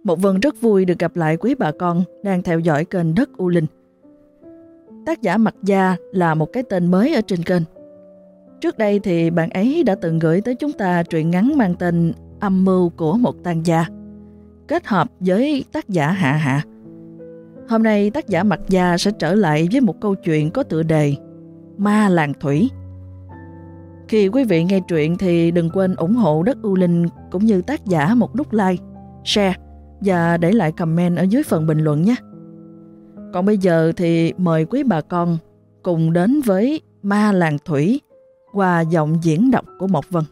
Một Vân rất vui được gặp lại quý bà con đang theo dõi kênh Đất U Linh. Tác giả Mặc Gia là một cái tên mới ở trên kênh. Trước đây thì bạn ấy đã từng gửi tới chúng ta truyện ngắn mang tên Âm mưu của một tang gia, kết hợp với tác giả Hạ Hạ. Hôm nay tác giả Mặc Gia sẽ trở lại với một câu chuyện có tựa đề Ma Làng Thủy. Khi quý vị nghe truyện thì đừng quên ủng hộ Đất U Linh cũng như tác giả một nút like, share và để lại comment ở dưới phần bình luận nhé. Còn bây giờ thì mời quý bà con cùng đến với Ma Làng Thủy qua giọng diễn đọc của Mộc Vân.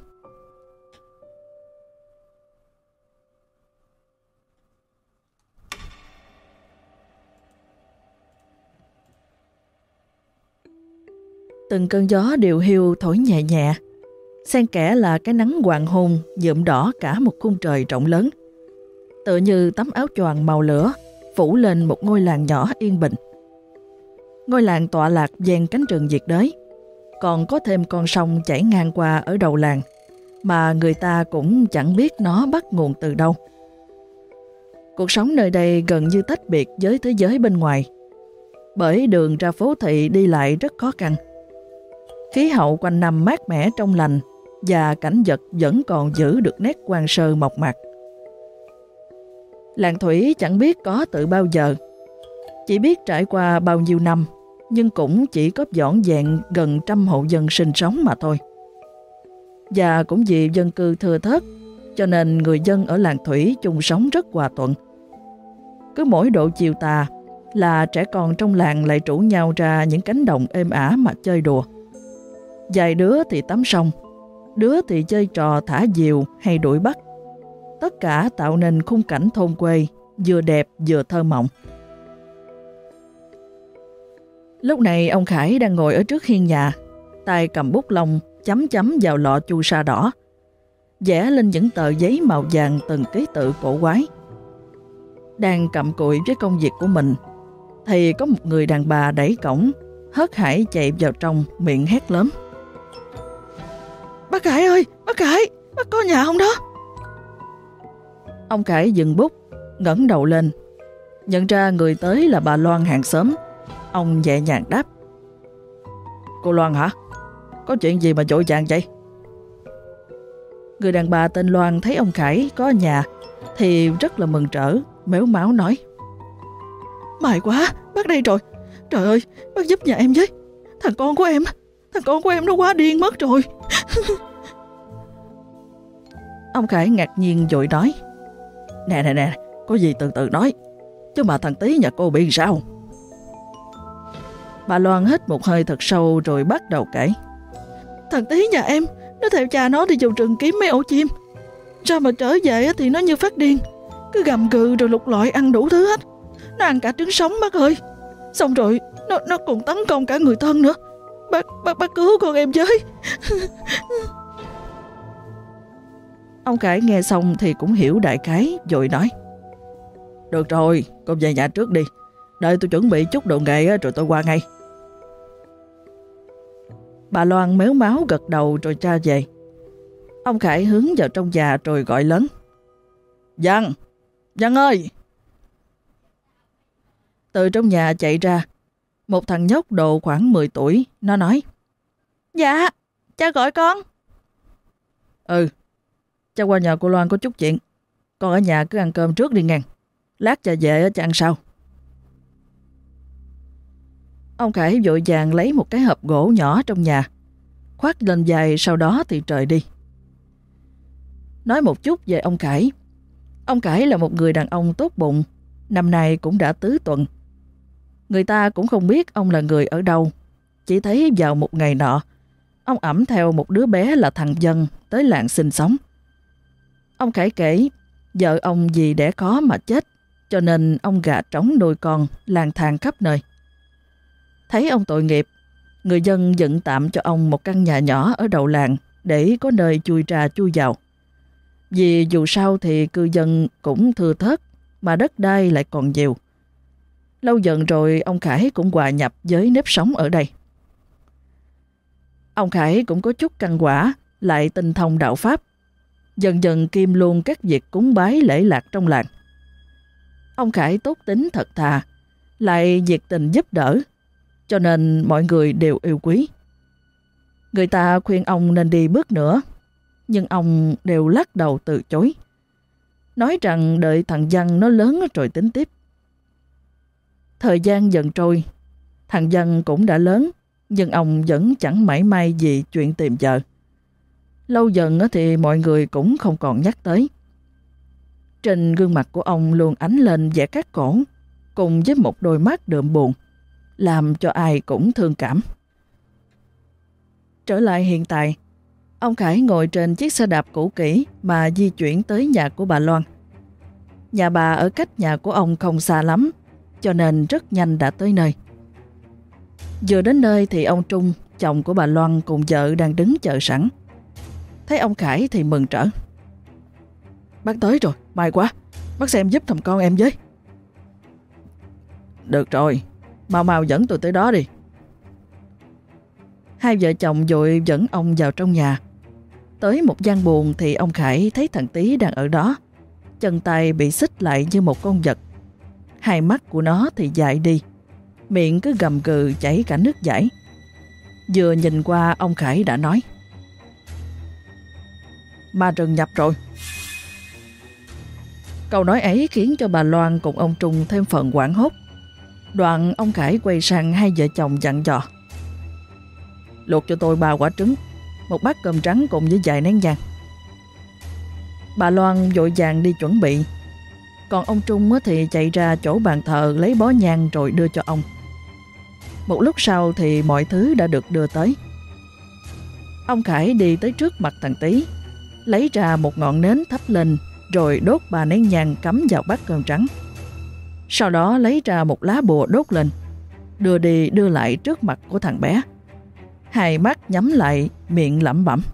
Từng cơn gió điều hiu thổi nhẹ nhẹ, xen kẽ là cái nắng hoàng hôn nhuộm đỏ cả một khung trời rộng lớn, tựa như tấm áo choàng màu lửa phủ lên một ngôi làng nhỏ yên bình. Ngôi làng tọa lạc ven cánh rừng nhiệt đới, còn có thêm con sông chảy ngang qua ở đầu làng mà người ta cũng chẳng biết nó bắt nguồn từ đâu. Cuộc sống nơi đây gần như tách biệt với thế giới bên ngoài, bởi đường ra phố thị đi lại rất khó khăn. Khí hậu quanh năm mát mẻ trong lành và cảnh vật vẫn còn giữ được nét hoang sơ mộc mạc. Làng Thủy chẳng biết có từ bao giờ, chỉ biết trải qua bao nhiêu năm, nhưng cũng chỉ có vỏn vẹn gần 100 hộ dân sinh sống mà thôi. Và cũng vì dân cư thưa thớt, cho nên người dân ở làng Thủy chung sống rất hòa thuận. Cứ mỗi độ chiều tà là trẻ con trong làng lại rủ nhau ra những cánh đồng êm ả mà chơi đùa. Vài đứa thì tắm sông, đứa thì chơi trò thả diều hay đuổi bắt. Tất cả tạo nên khung cảnh thôn quê vừa đẹp vừa thơ mộng. Lúc này ông Khải đang ngồi ở trước hiên nhà, tay cầm bút lông chấm chấm vào lọ chu sa đỏ, vẽ lên những tờ giấy màu vàng từng ký tự cổ quái. Đang cặm cụi với công việc của mình thì có một người đàn bà đẩy cổng, hớt hải chạy vào trong, miệng hét lớn: "Bác Khải ơi, bác Khải, bác có nhà không đó?" Ông Khải dừng bút, ngẩng đầu lên, nhận ra người tới là bà Loan hàng xóm. Ông nhẹ nhàng đáp: "Cô Loan hả? Có chuyện gì mà vội vàng vậy?" Người đàn bà tên Loan thấy ông Khải có nhà thì rất là mừng rỡ, mếu máo nói: "May quá, bác đây rồi. Trời ơi, bác giúp nhà em với. Thằng con của em nó quá điên mất rồi." Ông Khải ngạc nhiên vội nói: Nè, có gì từ từ nói, chứ mà thằng Tí nhà cô bị sao?" Bà Loan hít một hơi thật sâu rồi bắt đầu kể: "Thằng Tí nhà em, nó theo cha nó đi vào rừng kiếm mấy ổ chim. Sao mà trở về thì nó như phát điên, cứ gầm gừ rồi lục lọi ăn đủ thứ hết. Nó ăn cả trứng sống bác ơi. Xong rồi nó còn tấn công cả người thân nữa. Bác cứu con em với." Ông Khải nghe xong thì cũng hiểu đại khái, vội nói: "Được rồi, con về nhà trước đi. Đợi tôi chuẩn bị chút đồ nghề rồi tôi qua ngay." Bà Loan méo máu gật đầu rồi ra về. Ông Khải hướng vào trong nhà rồi gọi lớn: Văn ơi!" Từ trong nhà chạy ra một thằng nhóc độ khoảng 10 tuổi. Nó nói: "Dạ, cha gọi con." "Ừ, cha qua nhà cô Loan có chút chuyện. Con ở nhà cứ ăn cơm trước đi ngang. Lát cha về cha ăn sau." Ông Khải vội vàng lấy một cái hộp gỗ nhỏ trong nhà, khoác lên vai, sau đó thì trời đi. Nói một chút về ông Khải. Ông Khải là một người đàn ông tốt bụng, năm nay cũng đã tứ tuần. Người ta cũng không biết ông là người ở đâu, chỉ thấy vào một ngày nọ, ông ẵm theo một đứa bé là thằng Dân tới làng sinh sống. Ông Khải kể vợ ông vì đẻ khó mà chết, cho nên ông gà trống nuôi con lang thang khắp nơi. Thấy ông tội nghiệp, người dân dựng tạm cho ông một căn nhà nhỏ ở đầu làng để có nơi chui ra chui vào. Vì dù sao thì cư dân cũng thưa thớt, mà đất đai lại còn nhiều. Lâu dần rồi ông Khải cũng hòa nhập với nếp sống ở đây. Ông Khải cũng có chút căn quả, lại tinh thông đạo Pháp. Dần dần kiêm luôn các việc cúng bái lễ lạc trong làng. Ông Khải tốt tính thật thà, lại nhiệt tình giúp đỡ, cho nên mọi người đều yêu quý. Người ta khuyên ông nên đi bước nữa, nhưng ông đều lắc đầu từ chối, nói rằng đợi thằng Văn nó lớn rồi tính tiếp. Thời gian dần trôi, thằng Văn cũng đã lớn, nhưng ông vẫn chẳng mảy may gì chuyện tìm vợ. Lâu dần thì mọi người cũng không còn nhắc tới. Trên gương mặt của ông luôn ánh lên vẻ cắt cổ, cùng với một đôi mắt đượm buồn, làm cho ai cũng thương cảm. Trở lại hiện tại, ông Khải ngồi trên chiếc xe đạp cũ kỹ mà di chuyển tới nhà của bà Loan. Nhà bà ở cách nhà của ông không xa lắm, cho nên rất nhanh đã tới nơi. Vừa đến nơi thì ông Trung, chồng của bà Loan cùng vợ đang đứng chờ sẵn. Thấy ông Khải thì mừng rỡ. Bác tới rồi, may quá, bác xem giúp thằng con em với. Được rồi, mau mau dẫn tôi tới đó đi. Hai vợ chồng vội dẫn ông vào trong nhà. Tới một gian buồng thì ông Khải thấy thằng Tý đang ở đó. Chân tay bị xích lại như một con vật. Hai mắt của nó thì dại đi, miệng cứ gầm gừ chảy cả nước dãi. Vừa nhìn qua ông Khải đã nói: Ma rừng nhập rồi. Câu nói ấy khiến cho bà Loan cùng ông Trung thêm phần hoảng hốt. Đoạn ông Khải quay sang hai vợ chồng dặn dò: Luộc cho tôi 3 quả trứng, một bát cơm trắng cùng với vài nén nhang. Bà Loan vội vàng đi chuẩn bị, còn ông Trung thì chạy ra chỗ bàn thờ lấy bó nhang rồi đưa cho ông. Một lúc sau thì mọi thứ đã được đưa tới. Ông Khải đi tới trước mặt thằng Tý, lấy ra một ngọn nến thắp lên, rồi đốt 3 nén nhang cắm vào bát cơm trắng. Sau đó lấy ra một lá bùa đốt lên, đưa đi đưa lại trước mặt của thằng bé. Hai mắt nhắm lại, miệng lẩm bẩm.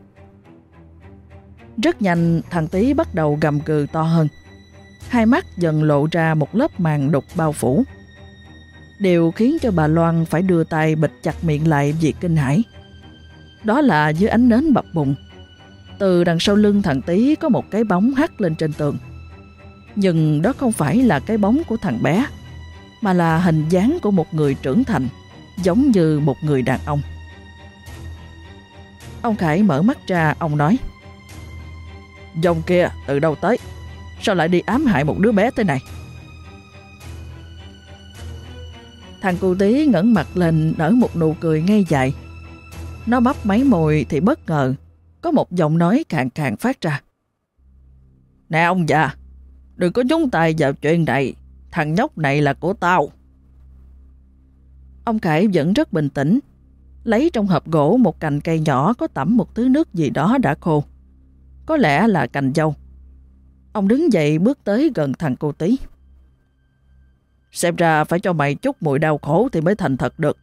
Rất nhanh thằng Tý bắt đầu gầm gừ to hơn. Hai mắt dần lộ ra một lớp màng đục bao phủ. Điều khiến cho bà Loan phải đưa tay bịt chặt miệng lại vì kinh hãi. Đó là dưới ánh nến bập bùng, từ đằng sau lưng thằng Tý có một cái bóng hắt lên trên tường. Nhưng đó không phải là cái bóng của thằng bé, mà là hình dáng của một người trưởng thành, giống như một người đàn ông. Ông Khải mở mắt ra, ông nói: Dòng kia từ đâu tới? Sao lại đi ám hại một đứa bé thế này? Thằng cu Tí ngẩng mặt lên nở một nụ cười ngây dại. Nó bắp máy môi thì bất ngờ có một giọng nói khàn khàn phát ra: Nè ông già, đừng có nhúng tay vào chuyện này, thằng nhóc này là của tao. Ông Khải vẫn rất bình tĩnh, lấy trong hộp gỗ một cành cây nhỏ có tẩm một thứ nước gì đó đã khô. Có lẽ là cành dâu. Ông đứng dậy bước tới gần thằng cô Tí. Xem ra phải cho mày chút mùi đau khổ thì mới thành thật được.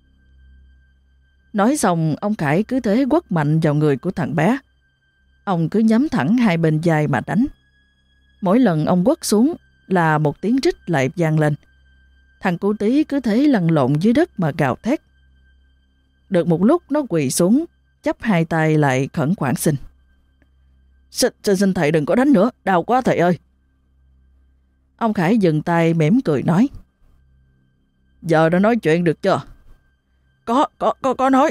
Nói xong, ông Khải cứ thế quất mạnh vào người của thằng bé. Ông cứ nhắm thẳng hai bên vai mà đánh. Mỗi lần ông quất xuống là một tiếng rít lại vang lên. Thằng cô Tí cứ thế lăn lộn dưới đất mà gào thét. Được một lúc nó quỳ xuống, chắp hai tay lại khẩn khoản xin. Xin thầy đừng có đánh nữa, đau quá thầy ơi. Ông Khải dừng tay mỉm cười nói: Giờ đã nói chuyện được chưa? Có nói.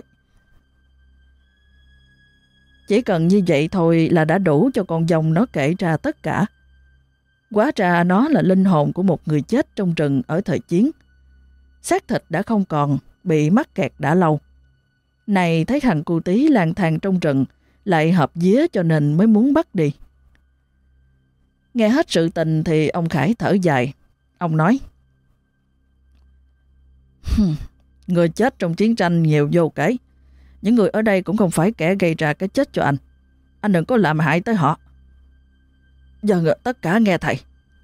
Chỉ cần như vậy thôi là đã đủ cho con dòng nó kể ra tất cả. Hóa ra nó là linh hồn của một người chết trong rừng ở thời chiến. Xác thịt đã không còn, bị mắc kẹt đã lâu. Này thấy thằng cu Tí lang thang trong rừng, lại hợp vía cho nên mới muốn bắt đi. Nghe hết sự tình thì ông Khải thở dài. Ông nói: Người chết trong chiến tranh nhiều vô kể. Những người ở đây cũng không phải kẻ gây ra cái chết cho anh. Anh đừng có làm hại tới họ. Giờ tất cả nghe thầy.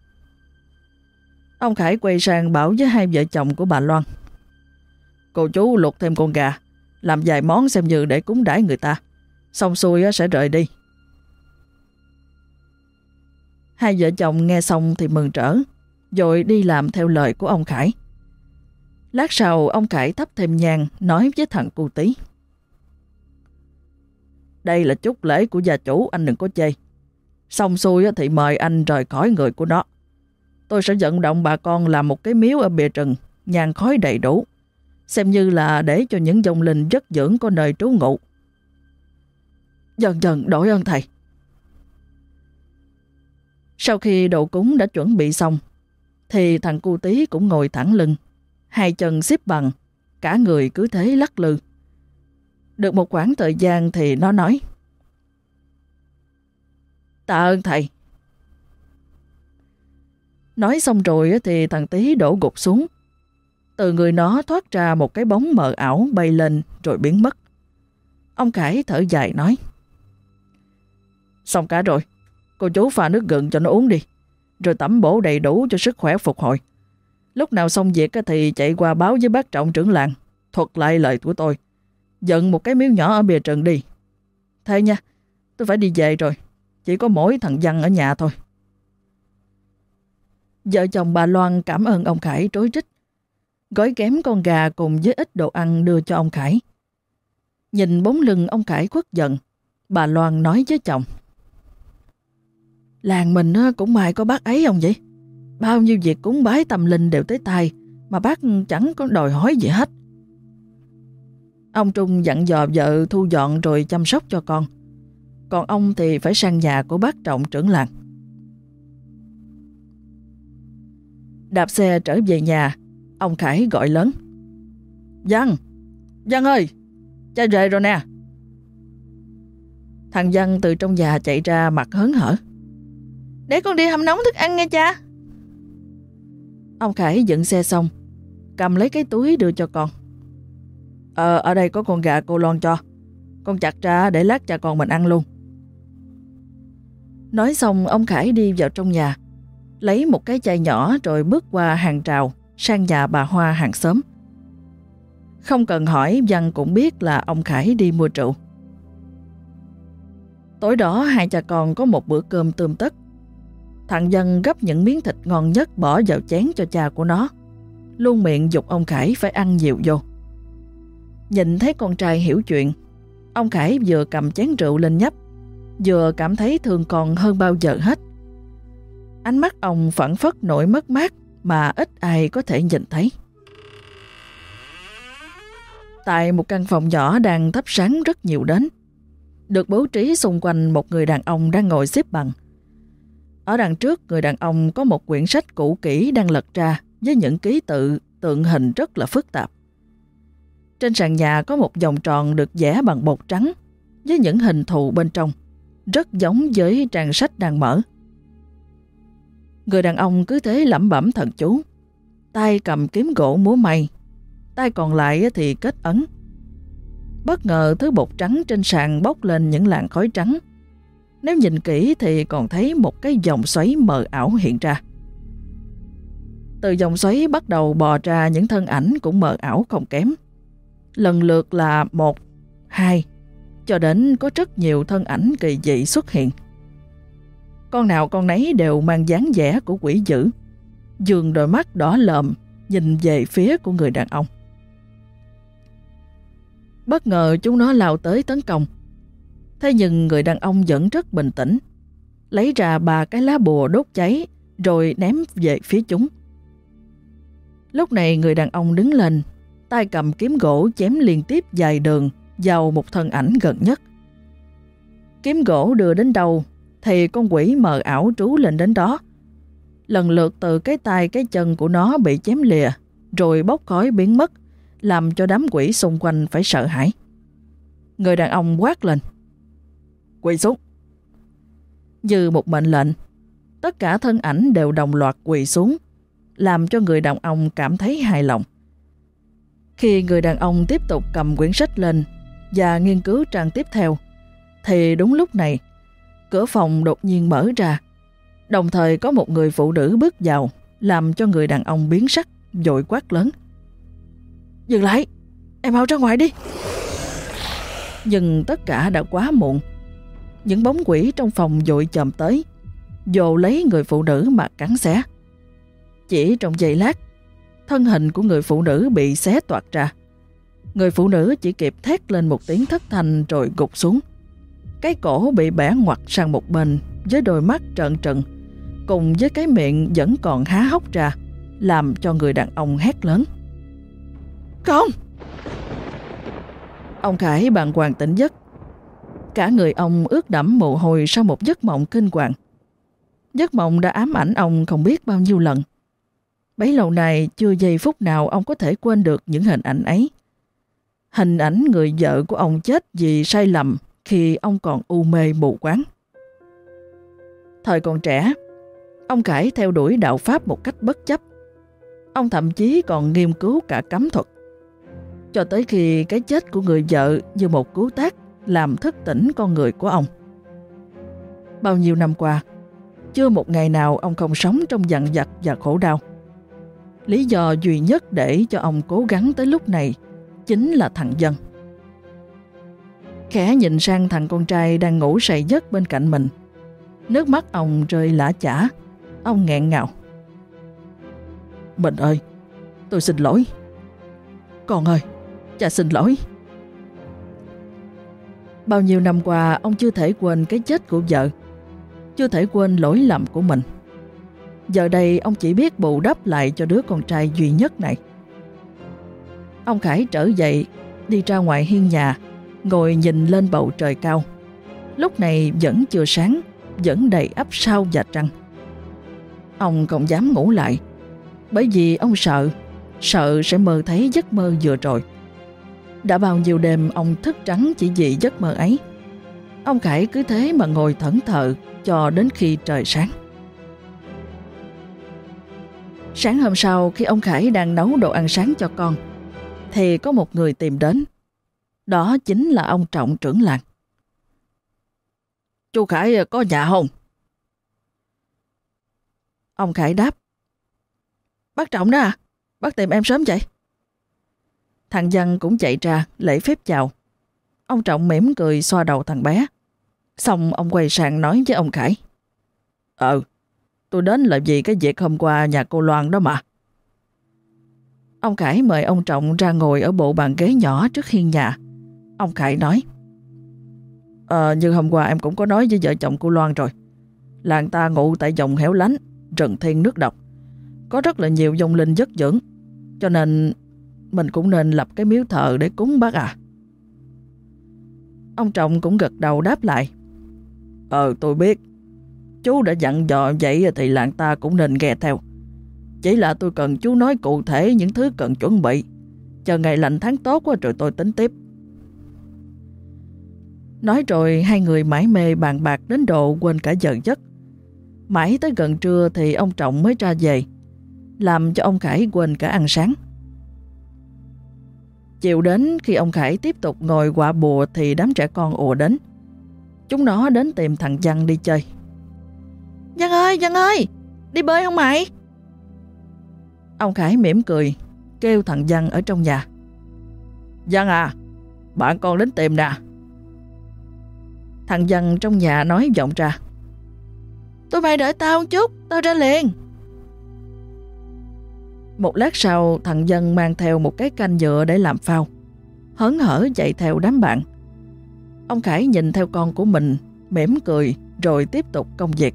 Ông Khải quay sang bảo với hai vợ chồng của bà Loan: Cô chú luộc thêm con gà, làm vài món xem như để cúng đãi người ta. Xong xuôi sẽ rời đi. Hai vợ chồng nghe xong thì mừng rỡ, rồi đi làm theo lời của ông Khải. Lát sau ông Khải thắp thêm nhang nói với thằng cu Tí: Đây là chút lễ của gia chủ, anh đừng có chê. Xong xuôi thì mời anh rời khỏi người của nó. tôi sẽ vận động bà con làm một cái miếu ở bìa rừng, nhang khói đầy đủ, xem như là để cho những vong linh giấc dưỡng có nơi trú ngụ. Dần dần đổi ơn thầy. Sau khi đồ cúng đã chuẩn bị xong, thì thằng cu tí cũng ngồi thẳng lưng, hai chân xếp bằng, cả người cứ thế lắc lư. Được một khoảng thời gian thì nó nói: Tạ ơn thầy. Nói xong rồi thì thằng tí đổ gục xuống. Từ người nó thoát ra một cái bóng mờ ảo bay lên rồi biến mất. Ông Khải thở dài nói: Xong cả rồi, cô chú pha nước gừng cho nó uống đi, rồi tẩm bổ đầy đủ cho sức khỏe phục hồi. Lúc nào xong việc thì chạy qua báo với bác Trọng trưởng làng, thuật lại lời của tôi, dựng một cái miếu nhỏ ở bìa rừng đi. Thế nha, tôi phải đi về rồi, chỉ có mỗi thằng Văn ở nhà thôi. Vợ chồng bà Loan cảm ơn ông Khải trối trích, gói ghém con gà cùng với ít đồ ăn đưa cho ông Khải. Nhìn bóng lưng ông Khải khuất dần, bà Loan nói với chồng: Làng mình cũng may có bác ấy ông vậy. Bao nhiêu việc cúng bái tâm linh đều tới tai, mà bác chẳng có đòi hỏi gì hết. Ông Trung dặn dò vợ thu dọn rồi chăm sóc cho con. Còn ông thì phải sang nhà của bác Trọng trưởng làng. Đạp xe trở về nhà, ông Khải gọi lớn: Văn! Văn ơi! Cha về rồi nè! Thằng Văn từ trong nhà chạy ra mặt hớn hở: Để con đi hâm nóng thức ăn nghe cha. Ông Khải dựng xe xong, cầm lấy cái túi đưa cho con. Ở đây có con gà cô Loan cho. Con chặt ra để lát cha con mình ăn luôn. Nói xong ông Khải đi vào trong nhà, lấy một cái chai nhỏ rồi bước qua hàng rào sang nhà bà Hoa hàng xóm. Không cần hỏi, Văn cũng biết là ông Khải đi mua rượu. Tối đó hai cha con có một bữa cơm tươm tất. Thằng Văn gấp những miếng thịt ngon nhất bỏ vào chén cho cha của nó, luôn miệng giục ông Khải phải ăn nhiều vô. Nhìn thấy con trai hiểu chuyện, ông Khải vừa cầm chén rượu lên nhấp, vừa cảm thấy thương con hơn bao giờ hết. Ánh mắt ông phảng phất nỗi mất mát mà ít ai có thể nhìn thấy. Tại một căn phòng nhỏ đang thắp sáng rất nhiều nến, được bố trí xung quanh một người đàn ông đang ngồi xếp bằng. Ở đằng trước người đàn ông có một quyển sách cũ kỹ đang lật ra với những ký tự, tượng hình rất là phức tạp. Trên sàn nhà có một vòng tròn được vẽ bằng bột trắng với những hình thù bên trong, rất giống với trang sách đang mở. Người đàn ông cứ thế lẩm bẩm thần chú, tay cầm kiếm gỗ múa may, tay còn lại thì kết ấn. Bất ngờ thứ bột trắng trên sàn bốc lên những làn khói trắng. Nếu nhìn kỹ thì còn thấy một cái vòng xoáy mờ ảo hiện ra. Từ vòng xoáy bắt đầu bò ra những thân ảnh cũng mờ ảo không kém. Lần lượt là 1, 2, cho đến có rất nhiều thân ảnh kỳ dị xuất hiện. Con nào con nấy đều mang dáng vẻ của quỷ dữ, dường đôi mắt đỏ lòm nhìn về phía của người đàn ông. Bất ngờ chúng nó lao tới tấn công. Thế nhưng người đàn ông vẫn rất bình tĩnh, lấy ra 3 cái lá bùa đốt cháy rồi ném về phía chúng. Lúc này người đàn ông đứng lên, tay cầm kiếm gỗ chém liên tiếp dài đường vào một thân ảnh gần nhất. Kiếm gỗ đưa đến đâu thì con quỷ mờ ảo trú lên đến đó. Lần lượt từ cái tay cái chân của nó bị chém lìa rồi bốc khói biến mất, làm cho đám quỷ xung quanh phải sợ hãi. Người đàn ông quát lên: Quỳ xuống! Như một mệnh lệnh, tất cả thân ảnh đều đồng loạt quỳ xuống, làm cho người đàn ông cảm thấy hài lòng. Khi người đàn ông tiếp tục cầm quyển sách lên và nghiên cứu trang tiếp theo, thì đúng lúc này, cửa phòng đột nhiên mở ra. Đồng thời có một người phụ nữ bước vào, làm cho người đàn ông biến sắc, vội quát lớn: Dừng lại! Em mau ra ngoài đi! Nhưng tất cả đã quá muộn. Những bóng quỷ trong phòng vội chồm tới, vồ lấy người phụ nữ mà cắn xé. Chỉ trong giây lát, thân hình của người phụ nữ bị xé toạc ra. Người phụ nữ chỉ kịp thét lên một tiếng thất thanh rồi gục xuống. Cái cổ bị bẻ ngoặt sang một bên với đôi mắt trợn trừng, cùng với cái miệng vẫn còn há hốc ra, làm cho người đàn ông hét lớn. Con! Ông Khải bàng hoàng tỉnh giấc. Cả người ông ướt đẫm mồ hôi sau một giấc mộng kinh hoàng. Giấc mộng đã ám ảnh ông không biết bao nhiêu lần. Bấy lâu nay chưa giây phút nào ông có thể quên được những hình ảnh ấy. Hình ảnh người vợ của ông chết vì sai lầm khi ông còn u mê mù quáng. Thời còn trẻ, ông Khải theo đuổi đạo Pháp một cách bất chấp. Ông thậm chí còn nghiên cứu cả cấm thuật. Cho tới khi cái chết của người vợ như một cú tát làm thức tỉnh con người của ông. Bao nhiêu năm qua, chưa một ngày nào ông không sống trong dằn vặt và khổ đau. Lý do duy nhất để cho ông cố gắng tới lúc này chính là thằng Dân. Khẽ nhìn sang thằng con trai đang ngủ say giấc bên cạnh mình. Nước mắt ông rơi lã chã. Ông nghẹn ngào. Bình ơi, tôi xin lỗi. Con ơi, cha xin lỗi. Bao nhiêu năm qua ông chưa thể quên cái chết của vợ, chưa thể quên lỗi lầm của mình. Giờ đây ông chỉ biết bù đắp lại cho đứa con trai duy nhất này. Ông Khải trở dậy, đi ra ngoài hiên nhà, ngồi nhìn lên bầu trời cao. Lúc này vẫn chưa sáng, vẫn đầy ắp sao và trăng. Ông không dám ngủ lại, bởi vì ông sợ sẽ mơ thấy giấc mơ vừa rồi. Đã bao nhiêu đêm ông thức trắng chỉ vì giấc mơ ấy. Ông Khải cứ thế mà ngồi thẫn thờ cho đến khi trời sáng. Sáng hôm sau, khi ông Khải đang nấu đồ ăn sáng cho con, thì có một người tìm đến. Đó chính là ông Trọng trưởng làng. Chú Khải có nhà không? Ông Khải đáp. Bác Trọng đó à? Bác tìm em sớm vậy? Thằng Văn cũng chạy ra lễ phép chào. Ông Trọng mỉm cười xoa đầu thằng bé. Xong ông quay sang nói với ông Khải. Tôi đến là vì cái việc hôm qua nhà cô Loan đó mà. Ông Khải mời ông Trọng ra ngồi ở bộ bàn ghế nhỏ trước hiên nhà. Ông Khải nói. Như hôm qua em cũng có nói với vợ chồng cô Loan rồi. Làng ta ngụ tại vùng hẻo lánh, rừng thiên nước độc. Có rất là nhiều vong linh giấc dưỡng. Cho nên mình cũng nên lập cái miếu thờ để cúng bác à. Ông Trọng cũng gật đầu đáp lại. Tôi biết. Chú đã dặn dò vậy thì làng ta cũng nên nghe theo. Chỉ là tôi cần chú nói cụ thể những thứ cần chuẩn bị. Chờ ngày lành tháng tốt quá rồi tôi tính tiếp. Nói rồi hai người mải mê bàn bạc đến độ quên cả giờ giấc. Mãi tới gần trưa thì ông Trọng mới ra về, làm cho ông Khải quên cả ăn sáng. Chiều đến khi ông Khải tiếp tục ngồi quạ bùa thì đám trẻ con ùa đến. Chúng nó đến tìm thằng Văn đi chơi. Văn ơi, đi bơi không mày? Ông Khải mỉm cười, kêu thằng Văn ở trong nhà. Văn à, bạn con đến tìm nè. Thằng Văn trong nhà nói vọng ra. Tụi mày đợi tao một chút, tao ra liền. Một lát sau, thằng Văn mang theo một cái canh nhựa để làm phao, hớn hở chạy theo đám bạn. Ông Khải nhìn theo con của mình, mỉm cười rồi tiếp tục công việc.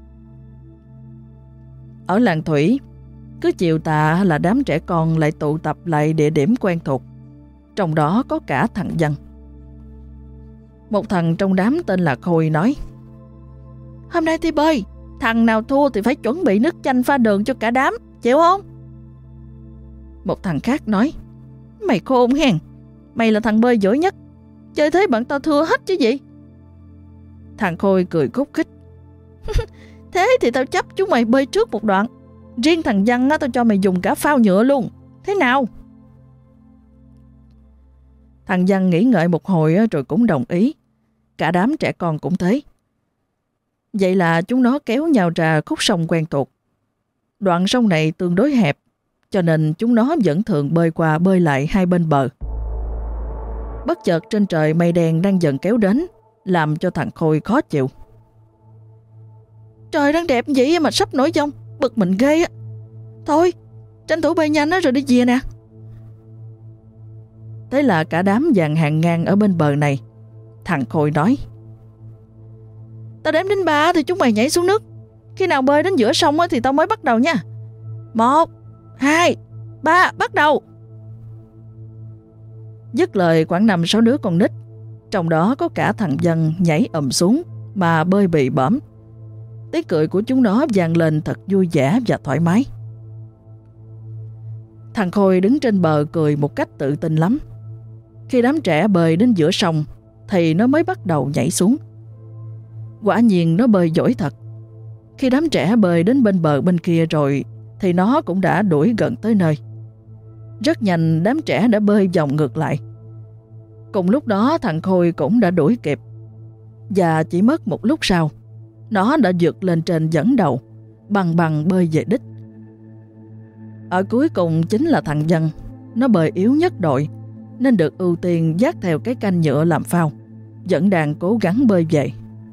Ở làng Thủy, cứ chiều tà là đám trẻ con lại tụ tập lại địa điểm quen thuộc, trong đó có cả thằng Văn. Một thằng trong đám tên là Khôi nói. Hôm nay thi bơi, thằng nào thua thì phải chuẩn bị nước chanh pha đường cho cả đám, chịu không? Một thằng khác nói. Mày khôn hen, mày là thằng bơi giỏi nhất, chơi thế bọn tao thua hết chứ gì. Thằng Khôi cười khúc khích. Thế thì tao chấp chúng mày bơi trước một đoạn. Riêng thằng Văn á, tao cho mày dùng cả phao nhựa luôn. Thế nào? Thằng Văn nghĩ ngợi một hồi rồi cũng đồng ý. Cả đám trẻ con cũng thế. Vậy là chúng nó kéo nhau ra khúc sông quen thuộc. Đoạn sông này tương đối hẹp, cho nên chúng nó vẫn thường bơi qua bơi lại hai bên bờ. Bất chợt trên trời mây đen đang dần kéo đến, làm cho thằng Khôi khó chịu. Trời đang đẹp vậy mà sắp nổi giông, bực mình ghê á. Thôi, tranh thủ bơi nhanh rồi đi về nè. Thế là cả đám dàn hàng ngang ở bên bờ này. Thằng Khôi nói. Tao đếm đến 3 thì chúng mày nhảy xuống nước. Khi nào bơi đến giữa sông thì tao mới bắt đầu nha. 1, 2, 3, bắt đầu. Dứt lời khoảng 5-6 đứa con nít, trong đó có cả thằng Dân nhảy xuống mà bơi bị bõm. Tiếng cười của chúng nó vang lên thật vui vẻ và thoải mái. Thằng Khôi đứng trên bờ cười một cách tự tin lắm. Khi đám trẻ bơi đến giữa sông thì nó mới bắt đầu nhảy xuống. Quả nhiên nó bơi giỏi thật. Khi đám trẻ bơi đến bên bờ bên kia rồi thì nó cũng đã đuổi gần tới nơi. Rất nhanh đám trẻ đã bơi vòng ngược lại. Cùng lúc đó thằng Khôi cũng đã đuổi kịp. Và chỉ mất một lúc sau, nó đã vượt lên trên dẫn đầu, bằng bơi về đích. Ở cuối cùng chính là thằng Dân. Nó bơi yếu nhất đội nên được ưu tiên dắt theo cái canh nhựa làm phao, vẫn đang cố gắng bơi về.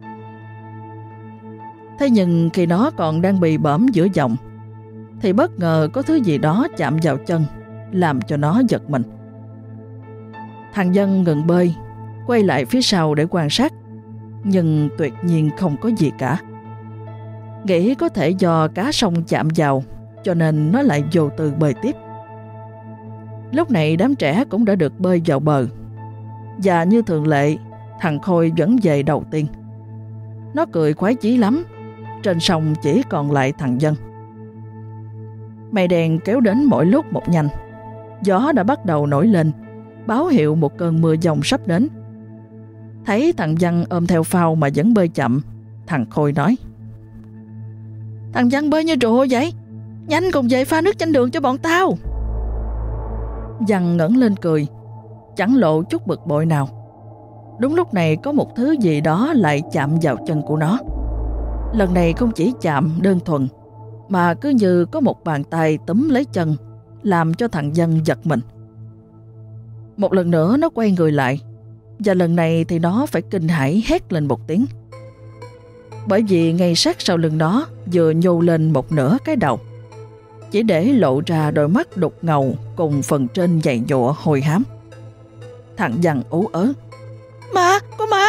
Thế nhưng khi nó còn đang bị bõm giữa dòng thì bất ngờ có thứ gì đó chạm vào chân, làm cho nó giật mình. Thằng Dân ngừng bơi, quay lại phía sau để quan sát, nhưng tuyệt nhiên không có gì cả. Nghĩ có thể do cá sông chạm vào, cho nên nó lại vô tư bơi tiếp. Lúc này đám trẻ cũng đã được bơi vào bờ, và như thường lệ, thằng Khôi vẫn về đầu tiên. Nó cười khoái chí lắm. Trên sông chỉ còn lại thằng Dân. Mây đen kéo đến mỗi lúc một nhanh. Gió đã bắt đầu nổi lên, báo hiệu một cơn mưa dòng sắp đến. Thấy thằng Dân ôm theo phao mà vẫn bơi chậm, thằng Khôi nói: "Thằng Dân bơi như rùa vậy, nhanh cùng về pha nước trên đường cho bọn tao." Dân ngẩng lên cười, chẳng lộ chút bực bội nào. Đúng lúc này có một thứ gì đó lại chạm vào chân của nó. Lần này không chỉ chạm đơn thuần, mà cứ như có một bàn tay túm lấy chân, làm cho thằng Dân giật mình. Một lần nữa nó quay người lại, và lần này thì nó phải kinh hãi hét lên một tiếng. Bởi vì ngay sát sau lưng nó vừa nhô lên một nửa cái đầu, chỉ để lộ ra đôi mắt đục ngầu cùng phần trên dày nhụa hôi hám. Thằng Dân ú ớ: "Ma, có ma!"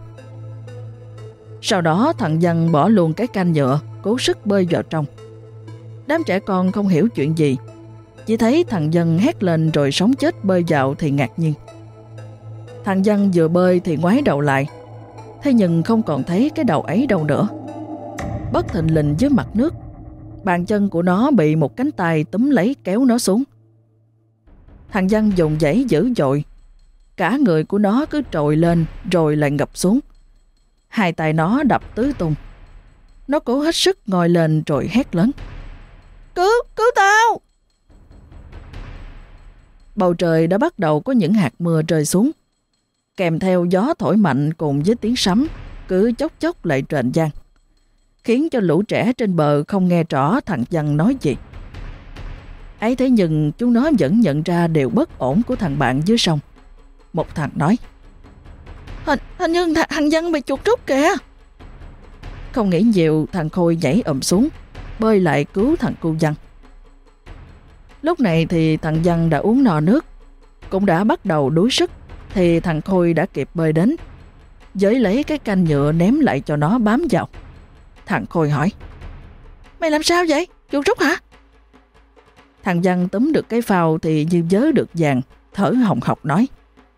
Sau đó thằng Dân bỏ luôn cái canh nhựa, cố sức bơi vào trong. Đám trẻ con không hiểu chuyện gì, chỉ thấy thằng Dân hét lên rồi sống chết bơi vào thì ngạc nhiên. Thằng Dân vừa bơi thì ngoái đầu lại, thế nhưng không còn thấy cái đầu ấy đâu nữa. Bất thình lình dưới mặt nước, bàn chân của nó bị một cánh tay túm lấy kéo nó xuống. Thằng Dân dùng giãy dữ dội, cả người của nó cứ trồi lên rồi lại ngập xuống. Hai tay nó đập tứ tung. Nó cố hết sức ngoi lên rồi hét lớn: Cứu tao!" Bầu trời đã bắt đầu có những hạt mưa rơi xuống, kèm theo gió thổi mạnh cùng với tiếng sấm cứ chốc chốc lại rền vang, khiến cho lũ trẻ trên bờ không nghe rõ thằng Dân nói gì. Ấy thế nhưng chúng nó vẫn nhận ra điều bất ổn của thằng bạn dưới sông. Một thằng nói: Hình như thằng Dân bị chuột rút kìa. Không nghĩ nhiều, thằng Khôi nhảy xuống, bơi lại cứu thằng cu Dân. Lúc này thì thằng Dân đã uống no nước, cũng đã bắt đầu đuối sức, thì thằng Khôi đã kịp bơi đến, giới lấy cái canh nhựa ném lại cho nó bám vào. Thằng Khôi hỏi: "Mày làm sao vậy? Chuột rút hả?" Thằng Dân túm được cái phao thì như vớ được vàng, thở hồng hộc nói: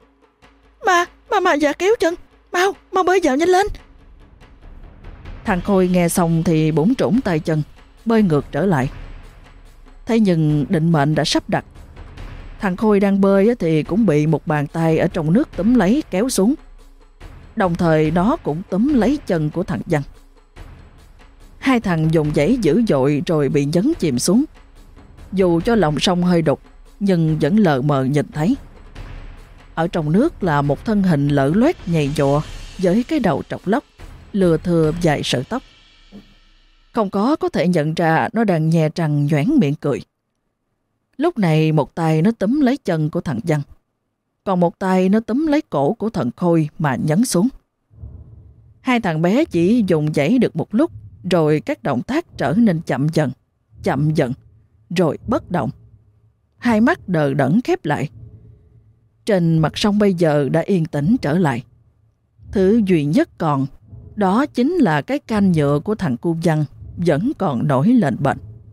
Mà dạ kéo chân, mau bơi vào nhanh lên." Thằng Khôi nghe xong thì bủn trũng tay chân, bơi ngược trở lại. Thế nhưng định mệnh đã sắp đặt. Thằng Khôi đang bơi thì cũng bị một bàn tay ở trong nước túm lấy kéo xuống. Đồng thời nó cũng túm lấy chân của thằng Dân. Hai thằng dùng giãy dữ dội rồi bị nhấn chìm xuống. Dù cho lòng sông hơi đục, nhưng vẫn lờ mờ nhìn thấy. Ở trong nước là một thân hình lở loét nhầy nhụa với cái đầu trọc lóc, lừa thưa dài sợi tóc. Không có thể nhận ra nó đang nhe răng nhoẻn miệng cười. Lúc này một tay nó túm lấy chân của thằng Dân, còn một tay nó túm lấy cổ của thằng Khôi mà nhấn xuống. Hai thằng bé chỉ dùng giãy được một lúc, rồi các động tác trở nên chậm dần, rồi bất động. Hai mắt đờ đẫn khép lại. Trên mặt sông bây giờ đã yên tĩnh trở lại. Thứ duy nhất còn, đó chính là cái canh nhựa của thằng cu Dân vẫn còn nổi lên bềnh.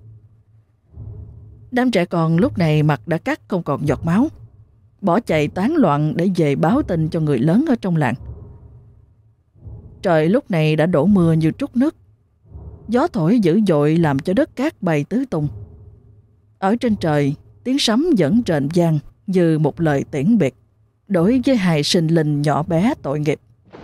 Đám trẻ con lúc này mặt đã cắt không còn giọt máu, bỏ chạy tán loạn để về báo tin cho người lớn ở trong làng. Trời lúc này đã đổ mưa như trút nước. Gió thổi dữ dội làm cho đất cát bay tứ tung. Ở trên trời, tiếng sấm vẫn rền vang như một lời tiễn biệt đối với hai sinh linh nhỏ bé tội nghiệp.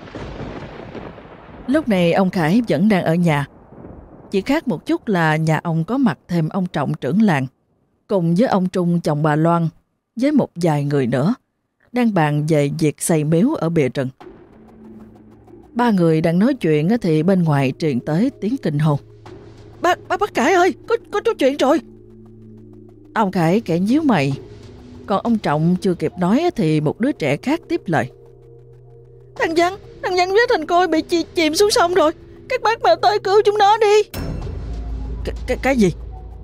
Lúc này ông Khải vẫn đang ở nhà. Chỉ khác một chút là nhà ông có mặt thêm ông Trọng trưởng làng, cùng với ông Trung chồng bà Loan, với một vài người nữa, đang bàn về việc xây miếu ở bìa rừng. Ba người đang nói chuyện thì bên ngoài truyền tới tiếng kinh hô. Bác Khải ơi, có chuyện rồi. Ông Khải kẻ nhíu mày, còn ông Trọng chưa kịp nói thì một đứa trẻ khác tiếp lời. Thằng Văn với thằng Khôi bị chìm xuống sông rồi. Các bác mau tới cứu chúng nó đi. Cái gì?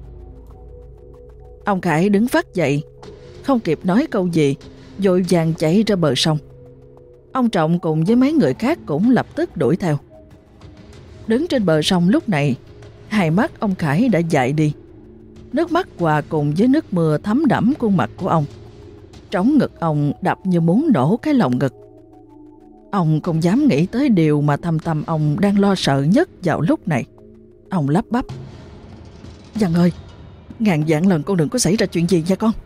Ông Khải đứng phắt dậy, không kịp nói câu gì, vội vàng chạy ra bờ sông. Ông Trọng cùng với mấy người khác cũng lập tức đuổi theo. Đứng trên bờ sông lúc này, hai mắt ông Khải đã dại đi. Nước mắt hòa cùng với nước mưa thấm đẫm khuôn mặt của ông. Trống ngực ông đập như muốn nổ cái lồng ngực. Ông không dám nghĩ tới điều mà thâm tâm ông đang lo sợ nhất vào lúc này. Ông lắp bắp. Văn ơi, ngàn vạn lần con đừng có xảy ra chuyện gì nha con.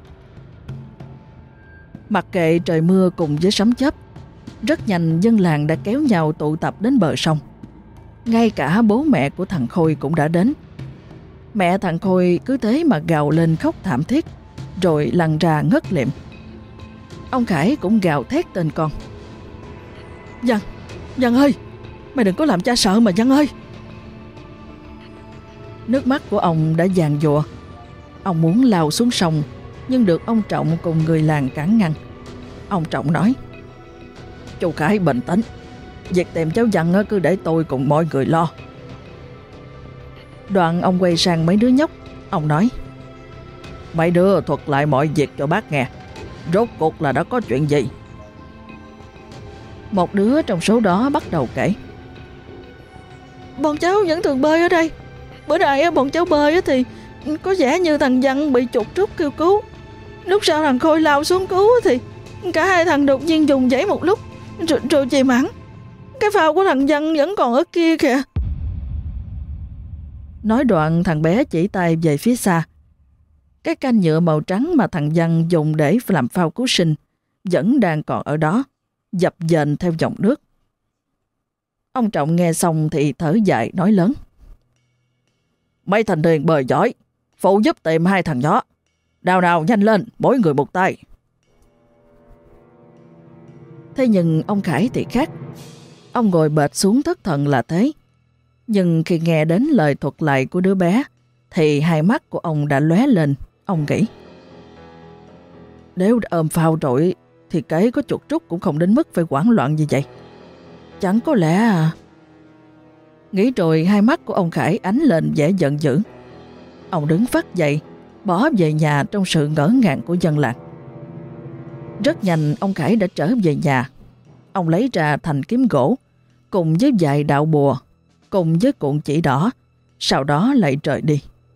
Mặc kệ trời mưa cùng với sấm chớp, rất nhanh dân làng đã kéo nhau tụ tập đến bờ sông. Ngay cả bố mẹ của thằng Khôi cũng đã đến. Mẹ thằng Khôi cứ thế mà gào lên khóc thảm thiết, rồi lăn ra ngất liệm. Ông Khải cũng gào thét tên con. Văn ơi, mày đừng có làm cha sợ mà Văn ơi. Nước mắt của ông đã giàn giụa. Ông muốn lao xuống sông, nhưng được ông Trọng cùng người làng cản ngăn. Ông Trọng nói. Chú Khải bình tĩnh, việc tìm cháu Văn cứ để tôi cùng mọi người lo. Đoạn ông quay sang mấy đứa nhóc, ông nói. Mấy đứa thuật lại mọi việc cho bác nghe. Rốt cuộc là đã có chuyện gì? Một đứa trong số đó bắt đầu kể. Bọn cháu vẫn thường bơi ở đây. Bữa nay bọn cháu bơi thì có vẻ như thằng Văn bị chuột rút kêu cứu. Lúc sau thằng Khôi lao xuống cứu thì cả hai thằng đột nhiên dùng dãy một lúc, rồi chìm hẳn. Cái phao của thằng Văn vẫn còn ở kia kìa. Nói đoạn thằng bé chỉ tay về phía xa. Cái canh nhựa màu trắng mà thằng Văn dùng để làm phao cứu sinh vẫn đang còn ở đó, dập dềnh theo dòng nước. Ông Trọng nghe xong thì thở dài nói lớn. Mấy thành niên bơi giỏi, phụ giúp tìm hai thằng nhỏ. Nào nhanh lên, mỗi người một tay. Thế nhưng ông Khải thì khác. Ông ngồi bệt xuống thất thần là thế. Nhưng khi nghe đến lời thuật lại của đứa bé thì hai mắt của ông đã lóe lên. Ông nghĩ, nếu đã ôm phao rồi thì cái có chuột rút cũng không đến mức phải hoảng loạn như vậy. Chẳng có lẽ Nghĩ rồi hai mắt của ông Khải ánh lên vẻ giận dữ. Ông đứng phắt dậy, bỏ về nhà trong sự ngỡ ngàng của dân làng. Rất nhanh ông Khải đã trở về nhà. Ông lấy ra thanh kiếm gỗ cùng với vài đạo bùa, cùng với cuộn chỉ đỏ, sau đó lại rời đi.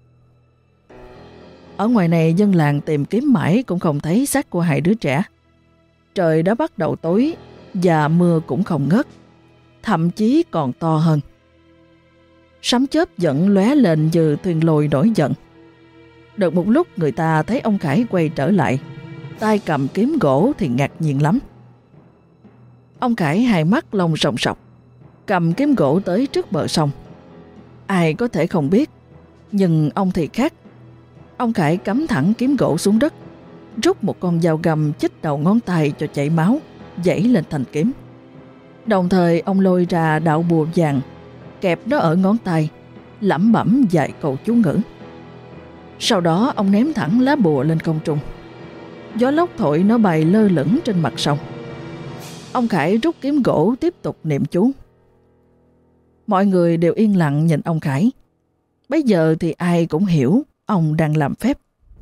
Ở ngoài này dân làng tìm kiếm mãi cũng không thấy xác của hai đứa trẻ. Trời đã bắt đầu tối và mưa cũng không ngớt, thậm chí còn to hơn. Sấm chớp vẫn lóe lên như thuyền lôi nổi giận. Được một lúc người ta thấy ông Khải quay trở lại, tay cầm kiếm gỗ thì ngạc nhiên lắm. Ông Khải hai mắt lông sòng sọc, cầm kiếm gỗ tới trước bờ sông. Ai có thể không biết, nhưng ông thì khác. Ông Khải cắm thẳng kiếm gỗ xuống đất, rút một con dao găm chích đầu ngón tay cho chảy máu, giãy lên thành kiếm. Đồng thời ông lôi ra đạo bùa vàng, kẹp nó ở ngón tay, lẩm bẩm vài câu chú ngữ. Sau đó ông ném thẳng lá bùa lên không trung. Gió lốc thổi nó bay lơ lửng trên mặt sông. Ông Khải rút kiếm gỗ tiếp tục niệm chú. Mọi người đều yên lặng nhìn ông Khải. Bây giờ thì ai cũng hiểu ông đang làm phép.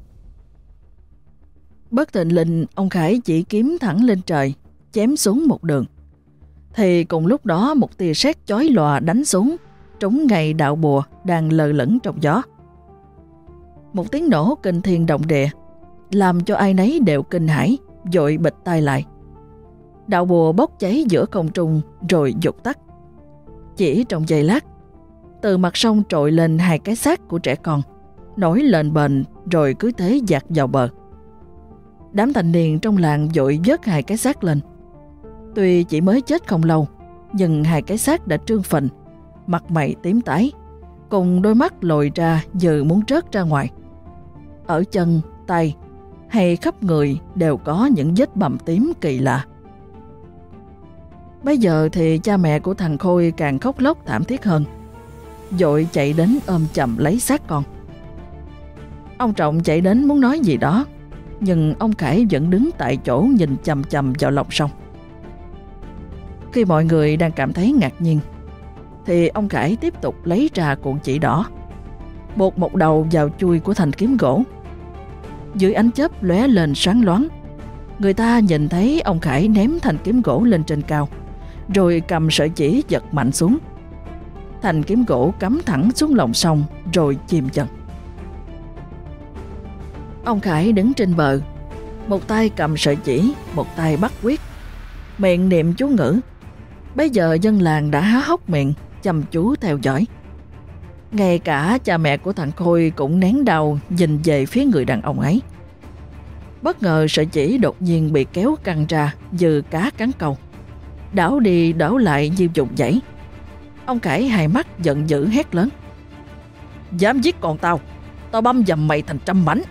Bất thình lình ông Khải chỉ kiếm thẳng lên trời, chém xuống một đường. Thì cùng lúc đó một tia sét chói lòa đánh xuống, trúng ngay đạo bùa đang lơ lửng trong gió. Một tiếng nổ kinh thiên động địa, làm cho ai nấy đều kinh hãi, vội bịt tai lại. Đạo bùa bốc cháy giữa không trung rồi vụt tắt. Chỉ trong giây lát, từ mặt sông trội lên 2 cái xác của trẻ con, nổi lên bền rồi cứ thế dạt vào bờ. Đám thanh niên trong làng vội vớt 2 cái xác lên. Tuy chỉ mới chết không lâu, nhưng 2 cái xác đã trương phình, mặt mày tím tái, cùng đôi mắt lồi ra như muốn rớt ra ngoài. Ở chân, tay hay khắp người đều có những vết bầm tím kỳ lạ. Bây giờ thì cha mẹ của thằng Khôi càng khóc lóc thảm thiết hơn, vội chạy đến ôm chầm lấy xác con. Ông Trọng chạy đến muốn nói gì đó, nhưng ông Khải vẫn đứng tại chỗ nhìn chằm chằm vào lòng sông. Khi mọi người đang cảm thấy ngạc nhiên, thì ông Khải tiếp tục lấy ra cuộn chỉ đỏ, buộc một đầu vào chui của thanh kiếm gỗ. Dưới ánh chớp lóe lên sáng loáng, người ta nhìn thấy ông Khải ném thanh kiếm gỗ lên trên cao, rồi cầm sợi chỉ giật mạnh xuống. Thanh kiếm gỗ cắm thẳng xuống lòng sông rồi chìm dần. Ông Khải đứng trên bờ, một tay cầm sợi chỉ, một tay bắt quyết, miệng niệm chú ngữ. Bây giờ dân làng đã há hốc miệng chăm chú theo dõi. Ngay cả cha mẹ của thằng Khôi cũng nén đau nhìn về phía người đàn ông ấy. Bất ngờ sợi chỉ đột nhiên bị kéo căng ra như cá cắn câu, đảo đi đảo lại như vùng vẫy. Ông Khải hai mắt giận dữ hét lớn: "Dám giết con tao, tao băm dầm mày thành trăm mảnh!"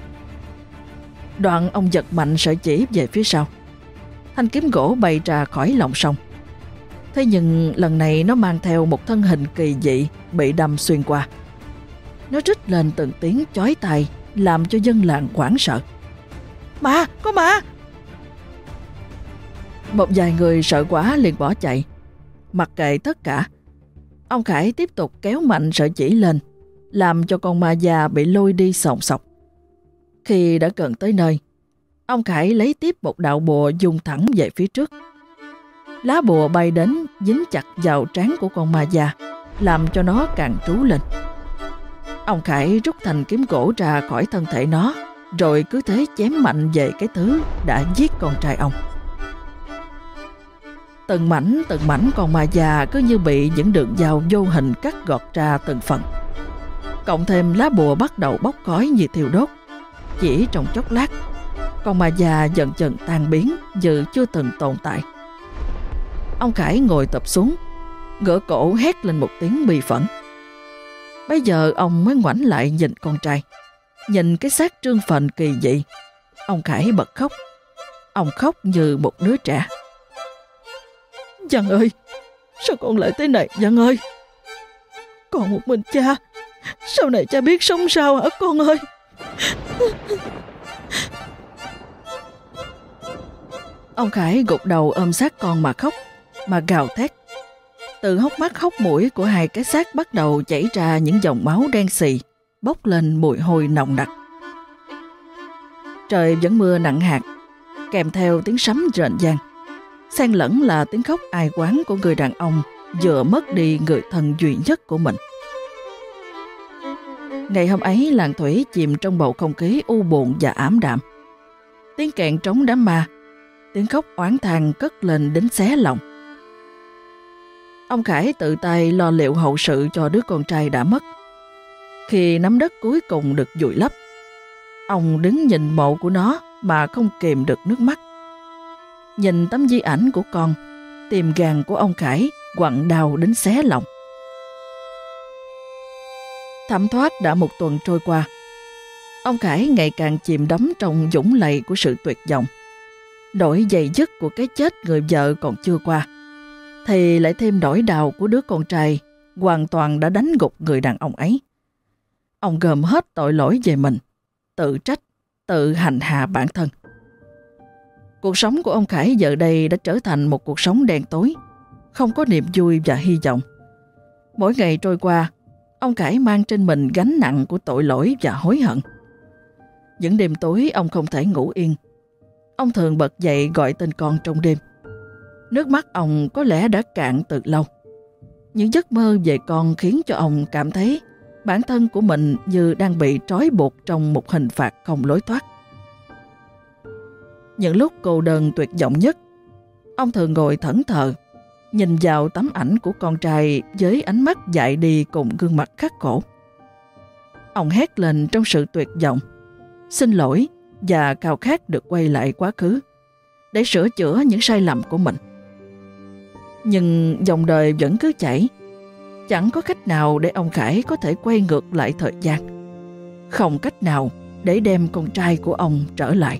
Đoạn ông giật mạnh sợi chỉ về phía sau. Thanh kiếm gỗ bay ra khỏi lòng sông. Thế nhưng lần này nó mang theo một thân hình kỳ dị bị đâm xuyên qua. Nó rít lên từng tiếng chói tai, làm cho dân làng hoảng sợ. "Ma, có ma!" Một vài người sợ quá liền bỏ chạy. Mặc kệ tất cả, ông Khải tiếp tục kéo mạnh sợi chỉ lên, làm cho con ma già bị lôi đi xồn xộc. Khi đã gần tới nơi, ông Khải lấy tiếp một đạo bùa dùng thẳng về phía trước. Lá bùa bay đến dính chặt vào trán của con ma già, làm cho nó càng trú lên. Ông Khải rút thanh kiếm gỗ ra khỏi thân thể nó, rồi cứ thế chém mạnh về cái thứ đã giết con trai ông. Từng mảnh con ma già cứ như bị những đường dao vô hình cắt gọt ra từng phần. Cộng thêm lá bùa bắt đầu bốc khói như thiêu đốt. Chỉ trong chốc lát, con ma già dần dần tan biến như chưa từng tồn tại. Ông Khải ngồi tập xuống, ngửa cổ hét lên một tiếng bi phẫn. Bây giờ ông mới ngoảnh lại nhìn con trai, nhìn cái xác trương phình kỳ dị. Ông Khải bật khóc. Ông khóc như một đứa trẻ. "Văn ơi, sao con lại thế này Văn ơi? Còn một mình cha, sau này cha biết sống sao hả con ơi?" Ông Khải gục đầu ôm xác con mà khóc, mà gào thét. Từ hốc mắt hốc mũi của 2 cái xác bắt đầu chảy ra những dòng máu đen xì, bốc lên mùi hôi nồng nặc. Trời vẫn mưa nặng hạt, kèm theo tiếng sấm rền vang, xen lẫn là tiếng khóc ai oán của người đàn ông vừa mất đi người thân duy nhất của mình. Ngày hôm ấy, làng Thủy chìm trong bầu không khí u buồn và ảm đạm. Tiếng kèn trống đám ma, tiếng khóc oán than cất lên đến xé lòng. Ông Khải tự tay lo liệu hậu sự cho đứa con trai đã mất. Khi nắm đất cuối cùng được vùi lấp, ông đứng nhìn mộ của nó mà không kìm được nước mắt. Nhìn tấm di ảnh của con, tim gan của ông Khải quặn đau đến xé lòng. Thấm thoát đã 1 tuần trôi qua. Ông Khải ngày càng chìm đắm trong dũng lầy của sự tuyệt vọng. Nỗi dày dứt của cái chết người vợ còn chưa qua, thì lại thêm nỗi đau của đứa con trai hoàn toàn đã đánh gục người đàn ông ấy. Ông gồm hết tội lỗi về mình, tự trách, tự hành hạ bản thân. Cuộc sống của ông Khải giờ đây đã trở thành một cuộc sống đen tối, không có niềm vui và hy vọng. Mỗi ngày trôi qua, ông Khải mang trên mình gánh nặng của tội lỗi và hối hận. Những đêm tối ông không thể ngủ yên. Ông thường bật dậy gọi tên con trong đêm. Nước mắt ông có lẽ đã cạn từ lâu. Những giấc mơ về con khiến cho ông cảm thấy bản thân của mình như đang bị trói buộc trong một hình phạt không lối thoát. Những lúc cô đơn tuyệt vọng nhất, ông thường ngồi thẫn thờ, nhìn vào tấm ảnh của con trai với ánh mắt dại đi cùng gương mặt khắc khổ. Ông hét lên trong sự tuyệt vọng, xin lỗi và khao khát được quay lại quá khứ để sửa chữa những sai lầm của mình. Nhưng dòng đời vẫn cứ chảy, chẳng có cách nào để ông Khải có thể quay ngược lại thời gian, không cách nào để đem con trai của ông trở lại.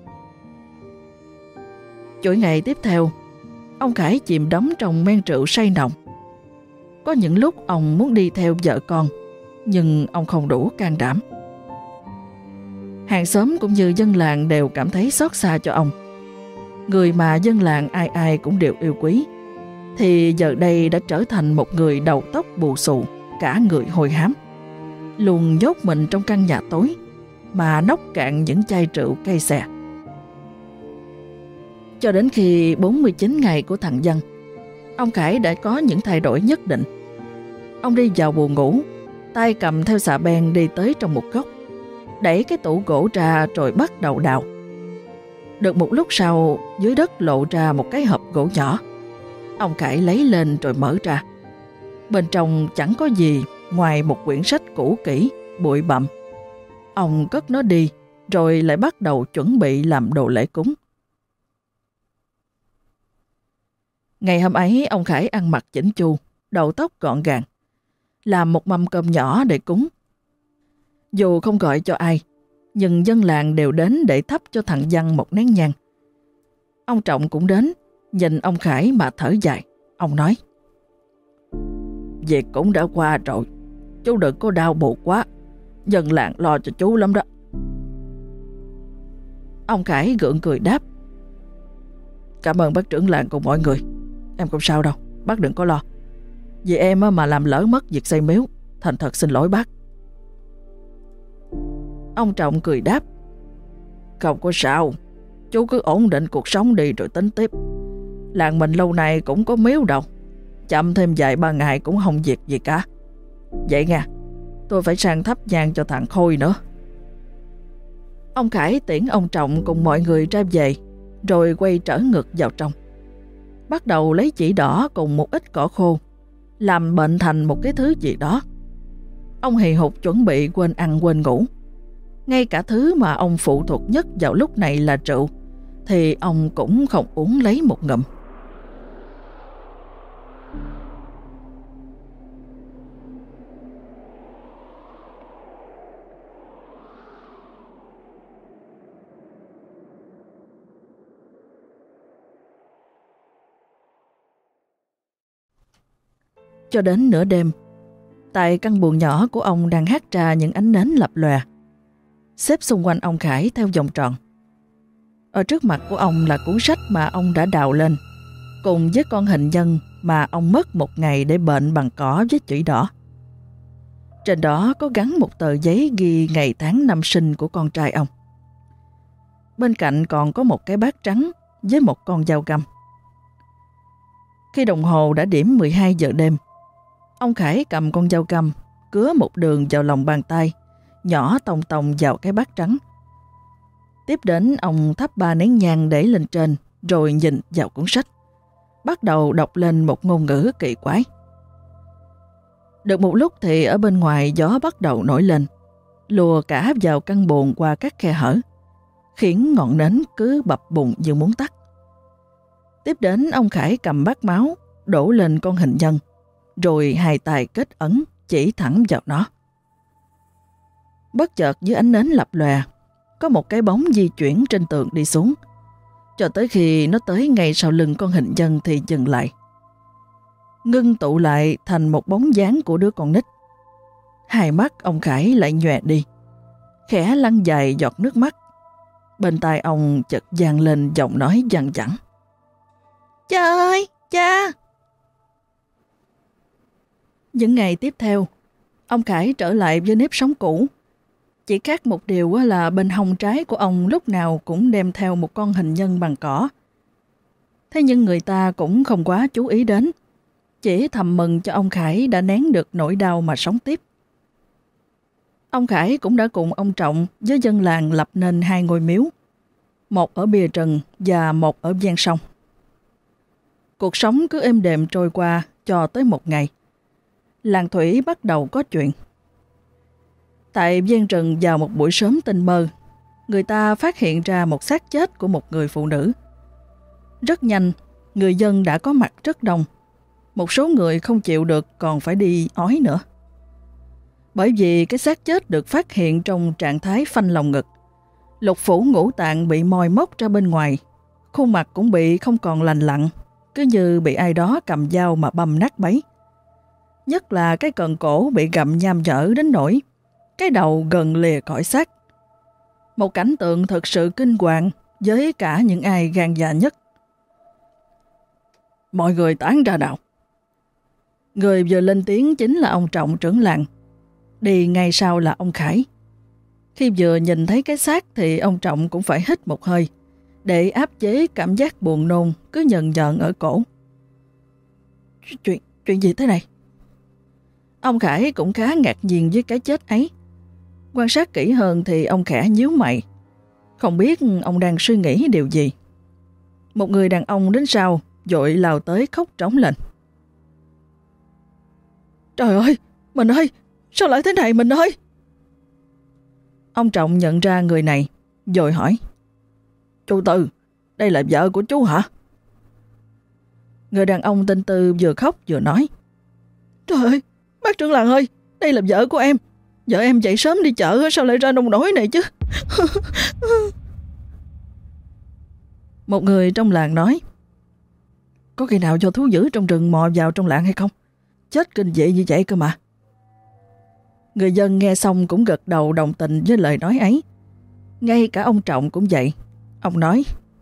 Chuỗi ngày tiếp theo, ông Khải chìm đắm trong men rượu say nồng. Có những lúc ông muốn đi theo vợ con, nhưng ông không đủ can đảm. Hàng xóm cũng như dân làng đều cảm thấy xót xa cho ông. Người mà dân làng ai ai cũng đều yêu quý, thì giờ đây đã trở thành một người đầu tóc bù xù, cả người hôi hám, luôn nhốt mình trong căn nhà tối mà nốc cạn những chai rượu cay xè. Cho đến khi 49 ngày của thằng Văn, ông Khải đã có những thay đổi nhất định. Ông đi vào buồng ngủ, tay cầm theo xà beng đi tới trong một góc, đẩy cái tủ gỗ ra rồi bắt đầu đào. Được một lúc sau, dưới đất lộ ra một cái hộp gỗ nhỏ. Ông Khải lấy lên rồi mở ra. Bên trong chẳng có gì ngoài một quyển sách cũ kỹ, bụi bặm. Ông cất nó đi, rồi lại bắt đầu chuẩn bị làm đồ lễ cúng. Ngày hôm ấy, ông Khải ăn mặc chỉnh chu, đầu tóc gọn gàng, làm một mâm cơm nhỏ để cúng. Dù không gọi cho ai, nhưng dân làng đều đến để thắp cho thằng Văn một nén nhang. Ông Trọng cũng đến, nhìn ông Khải mà thở dài. Ông nói: "Việc cũng đã qua rồi, chú đừng có đau buồn quá, dân làng lo cho chú lắm đó." Ông Khải gượng cười đáp: "Cảm ơn bác trưởng làng cùng mọi người, em không sao đâu, bác đừng có lo. Vì em mà làm lỡ mất việc xây miếu, thành thật xin lỗi bác." Ông Trọng cười đáp: "Không có sao, chú cứ ổn định cuộc sống đi rồi tính tiếp. Làng mình lâu nay cũng có miếu đâu, chậm thêm vài ba ngày cũng không việc gì cả. Vậy nha, tôi phải sang thắp nhang cho thằng Khôi nữa." Ông Khải tiễn ông Trọng cùng mọi người ra về, rồi quay trở ngược vào trong. Bắt đầu lấy chỉ đỏ cùng một ít cỏ khô, làm bệnh thành một cái thứ gì đó. Ông hì hục chuẩn bị quên ăn quên ngủ. Ngay cả thứ mà ông phụ thuộc nhất vào lúc này là rượu, thì ông cũng không uống lấy một ngụm. Cho đến nửa đêm, tại căn buồng nhỏ của ông đang hắt ra những ánh nến lập lòe, xếp xung quanh ông Khải theo vòng tròn. Ở trước mặt của ông là cuốn sách mà ông đã đào lên, cùng với con hình nhân mà ông mất một ngày để bệnh bằng cỏ với chữ đỏ. Trên đó có gắn một tờ giấy ghi ngày tháng năm sinh của con trai ông. Bên cạnh còn có một cái bát trắng với một con dao găm. Khi đồng hồ đã điểm 12 giờ đêm, ông Khải cầm con dao găm, cứa một đường vào lòng bàn tay, nhỏ tông tông vào cái bát trắng. Tiếp đến ông thắp 3 nén nhang để lên trên, rồi nhìn vào cuốn sách, bắt đầu đọc lên một ngôn ngữ kỳ quái. Được một lúc thì ở bên ngoài gió bắt đầu nổi lên, lùa cả vào căn buồng qua các khe hở, khiến ngọn nến cứ bập bùng như muốn tắt. Tiếp đến ông Khải cầm bát máu, đổ lên con hình nhân, rồi hai tay kết ấn chỉ thẳng vào nó. Bất chợt dưới ánh nến lập lòe, có một cái bóng di chuyển trên tường đi xuống, cho tới khi nó tới ngay sau lưng con hình nhân thì dừng lại, ngưng tụ lại thành một bóng dáng của đứa con nít. Hai mắt ông Khải lại nhòe đi, khẽ lăn dài giọt nước mắt. Bên tai ông chợt vang lên giọng nói văng vẳng: "Cha ơi, cha!" Những ngày tiếp theo, ông Khải trở lại với nếp sống cũ. Chỉ khác một điều là bên hông trái của ông lúc nào cũng đem theo một con hình nhân bằng cỏ. Thế nhưng người ta cũng không quá chú ý đến. chỉ thầm mừng cho ông Khải đã nén được nỗi đau mà sống tiếp. Ông Khải cũng đã cùng ông Trọng với dân làng lập nên 2 ngôi miếu, một ở bìa rừng và một ở ven sông. Cuộc sống cứ êm đềm trôi qua cho tới một ngày. Làng Thủy bắt đầu có chuyện. Tại ven rừng vào một buổi sớm tinh mơ, người ta phát hiện ra một xác chết của một người phụ nữ. Rất nhanh, người dân đã có mặt rất đông. Một số người không chịu được còn phải đi ói nữa. Bởi vì cái xác chết được phát hiện trong trạng thái phanh lòng ngực. Lục phủ ngũ tạng bị moi móc ra bên ngoài. Khuôn mặt cũng bị không còn lành lặn, cứ như bị ai đó cầm dao mà băm nát bấy. Nhất là cái cần cổ bị gặm nham nhở đến nỗi cái đầu gần lìa cõi xác. Một cảnh tượng thực sự kinh hoàng với cả những ai gan dạ nhất. Mọi người tán ra nào. Người vừa lên tiếng chính là ông Trọng trưởng làng. Đi ngay sau là ông Khải. Khi vừa nhìn thấy cái xác thì ông Trọng cũng phải hít một hơi để áp chế cảm giác buồn nôn cứ nhần nhợn ở cổ. Chuyện gì thế này? Ông Khải cũng khá ngạc nhiên với cái chết ấy. Quan sát kỹ hơn thì ông Khải nhíu mày. Không biết ông đang suy nghĩ điều gì. Một người đàn ông đến sau vội lao tới khóc trống lên. Trời ơi, mình ơi, sao lại thế này mình ơi? Ông Trọng nhận ra người này, vội hỏi. Chú Tư, đây là vợ của chú hả? Người đàn ông tên Tư vừa khóc vừa nói. Trời ơi, bác trưởng làng ơi, đây là vợ của em. Vợ em dậy sớm đi chợ, sao lại ra nông nổi này chứ? Một người trong làng nói. Có khi nào cho thú dữ trong rừng mò vào trong làng hay không? Chết kinh dị như vậy cơ mà. Người dân nghe xong cũng gật đầu đồng tình với lời nói ấy. Ngay cả ông Trọng cũng vậy. Ông nói.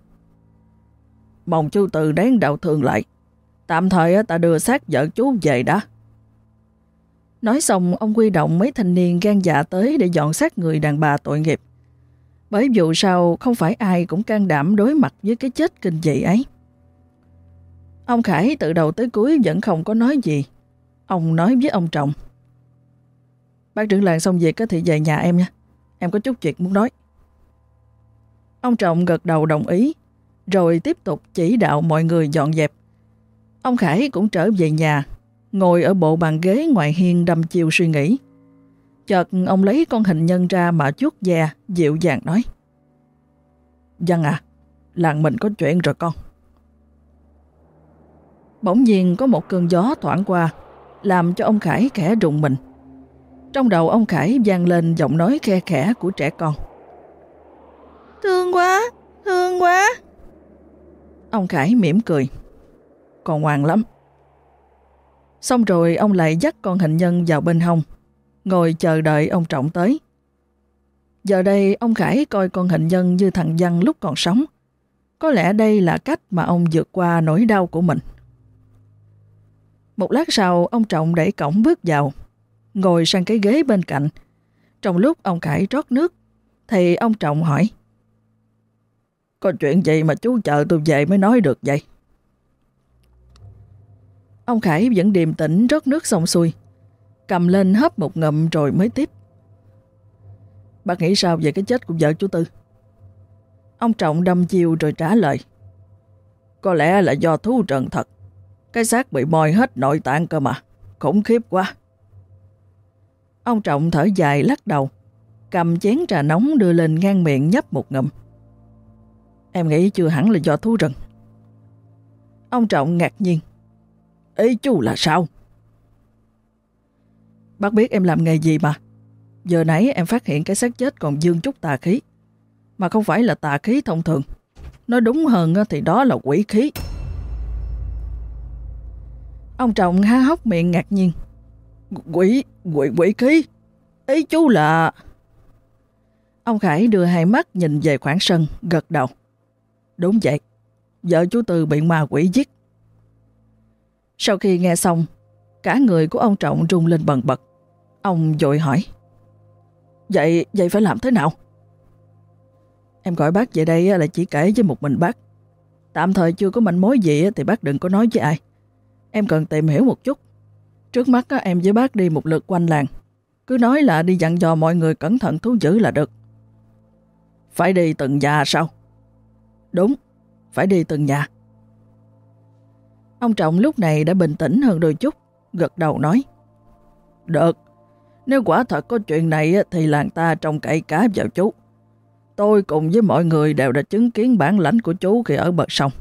Mong chú Từ đáng đạo thường lại. Tạm thời ta đưa xác vợ chú về đã. Nói xong ông huy động mấy thanh niên gan dạ tới để dọn xác người đàn bà tội nghiệp. Bởi dù sao không phải ai cũng can đảm đối mặt với cái chết kinh dị ấy. Ông Khải từ đầu tới cuối vẫn không có nói gì. Ông nói với ông Trọng. Bác trưởng làng xong việc thì về nhà em nha. Em có chút chuyện muốn nói. Ông Trọng gật đầu đồng ý, rồi tiếp tục chỉ đạo mọi người dọn dẹp. Ông Khải cũng trở về nhà, ngồi ở bộ bàn ghế ngoài hiên đăm chiêu suy nghĩ. Chợt ông lấy con hình nhân ra mà chuốt ve, dịu dàng nói. Văn à, làng mình có chuyện rồi con. Bỗng nhiên có một cơn gió thoảng qua, làm cho ông Khải khẽ rùng mình. Trong đầu ông Khải vang lên giọng nói khe khẽ của trẻ con. Thương quá, thương quá. Ông Khải mỉm cười. Con ngoan lắm. Xong rồi ông lại dắt con hình nhân vào bên hông, ngồi chờ đợi ông Trọng tới. Giờ đây ông Khải coi con hình nhân như thằng Văn lúc còn sống. Có lẽ đây là cách mà ông vượt qua nỗi đau của mình. Một lát sau ông Trọng đẩy cổng bước vào, ngồi sang cái ghế bên cạnh. Trong lúc ông Khải rót nước thì ông Trọng hỏi. Có chuyện gì mà chú chờ tôi về mới nói được vậy? Ông Khải vẫn điềm tĩnh rót nước xong xuôi, cầm lên hớp một ngụm rồi mới tiếp. Bác nghĩ sao về cái chết của vợ chú Tư? Ông Trọng đâm chiêu rồi trả lời. Có lẽ là do thú trần thật. Cái xác bị moi hết nội tạng cơ mà. Khủng khiếp quá. Ông Trọng thở dài lắc đầu, cầm chén trà nóng đưa lên ngang miệng nhấp một ngụm. Em nghĩ chưa hẳn là do thú rừng. Ông Trọng ngạc nhiên. Ý chú là sao? Bác biết em làm nghề gì mà. Giờ nãy em phát hiện cái xác chết còn dương chút tà khí. Mà không phải là tà khí thông thường. Nói đúng hơn thì đó là quỷ khí. Ông Trọng há hốc miệng ngạc nhiên. Quỷ khí? Ý chú là... Ông Khải đưa hai mắt nhìn về khoảng sân, gật đầu. Đúng vậy. Vợ chú Tư bị ma quỷ giết. Sau khi nghe xong, cả người của ông Trọng rung lên bần bật. Ông vội hỏi. Vậy phải làm thế nào? Em gọi bác về đây là chỉ kể với một mình bác. Tạm thời chưa có manh mối gì thì bác đừng có nói với ai. Em cần tìm hiểu một chút. Trước mắt em với bác đi một lượt quanh làng. Cứ nói là đi dặn dò mọi người cẩn thận thú dữ là được. Phải đi từng nhà sao? Đúng, phải đi từng nhà. Ông Trọng lúc này đã bình tĩnh hơn đôi chút, gật đầu nói. Được, nếu quả thật có chuyện này thì làng ta trông cậy cả vào chú. Tôi cùng với mọi người đều đã chứng kiến bản lãnh của chú khi ở bờ sông.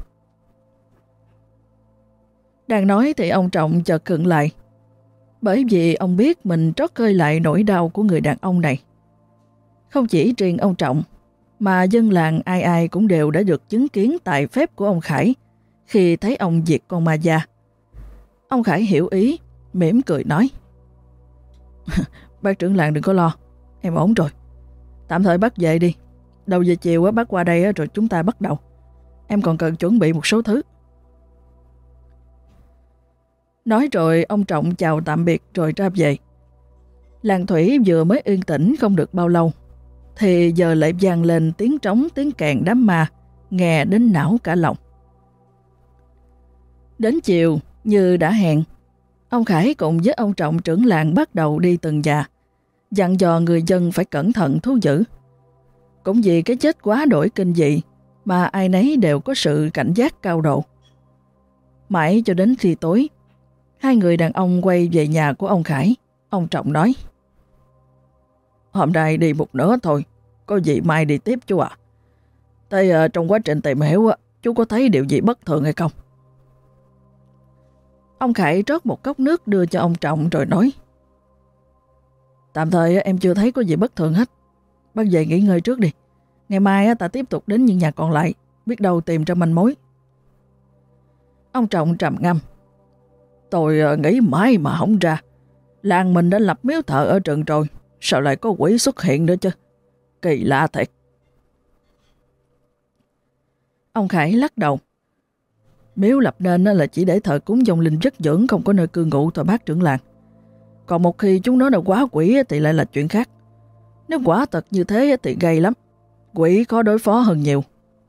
Đang nói thì ông Trọng chợt khựng lại, bởi vì ông biết mình trót khơi lại nỗi đau của người đàn ông này. Không chỉ riêng ông Trọng, mà dân làng ai ai cũng đều đã được chứng kiến tài phép của ông Khải khi thấy ông diệt con ma da. Ông Khải hiểu ý, mỉm cười nói. Bác trưởng làng đừng có lo, em ổn rồi. Tạm thời bác về đi. Đầu giờ chiều bác qua đây rồi chúng ta bắt đầu. Em còn cần chuẩn bị một số thứ. Nói rồi ông Trọng chào tạm biệt rồi ra về. Làng Thủy vừa mới yên tĩnh không được bao lâu, thì giờ lại vang lên tiếng trống tiếng kèn đám ma, nghe đến não cả lòng. Đến chiều, như đã hẹn, ông Khải cùng với ông Trọng trưởng làng bắt đầu đi từng nhà, dặn dò người dân phải cẩn thận thú dữ. Cũng vì cái chết quá đổi kinh dị mà ai nấy đều có sự cảnh giác cao độ. Mãi cho đến khi tối, hai người đàn ông quay về nhà của ông Khải. Ông Trọng nói. Hôm nay đi một nửa thôi, có gì mai đi tiếp chú ạ. Thế trong quá trình tìm hiểu, chú có thấy điều gì bất thường hay không? Ông Khải rót một cốc nước đưa cho ông Trọng rồi nói. Tạm thời em chưa thấy có gì bất thường hết. Bác về nghỉ ngơi trước đi. Ngày mai ta tiếp tục đến những nhà còn lại, biết đâu tìm ra manh mối. Ông Trọng trầm ngâm. Tôi nghĩ mãi mà không ra. Làng mình đã lập miếu thờ ở rừng rồi, sao lại có quỷ xuất hiện nữa chứ? Kỳ lạ thiệt. Ông Khải lắc đầu. Miếu lập nên là chỉ để thờ cúng dòng linh rất dưỡng, không có nơi cư ngụ thôi bác trưởng làng. Còn một khi chúng nó đã quá quỷ thì lại là chuyện khác. Nếu quả thật như thế thì gay lắm. Quỷ khó đối phó hơn nhiều.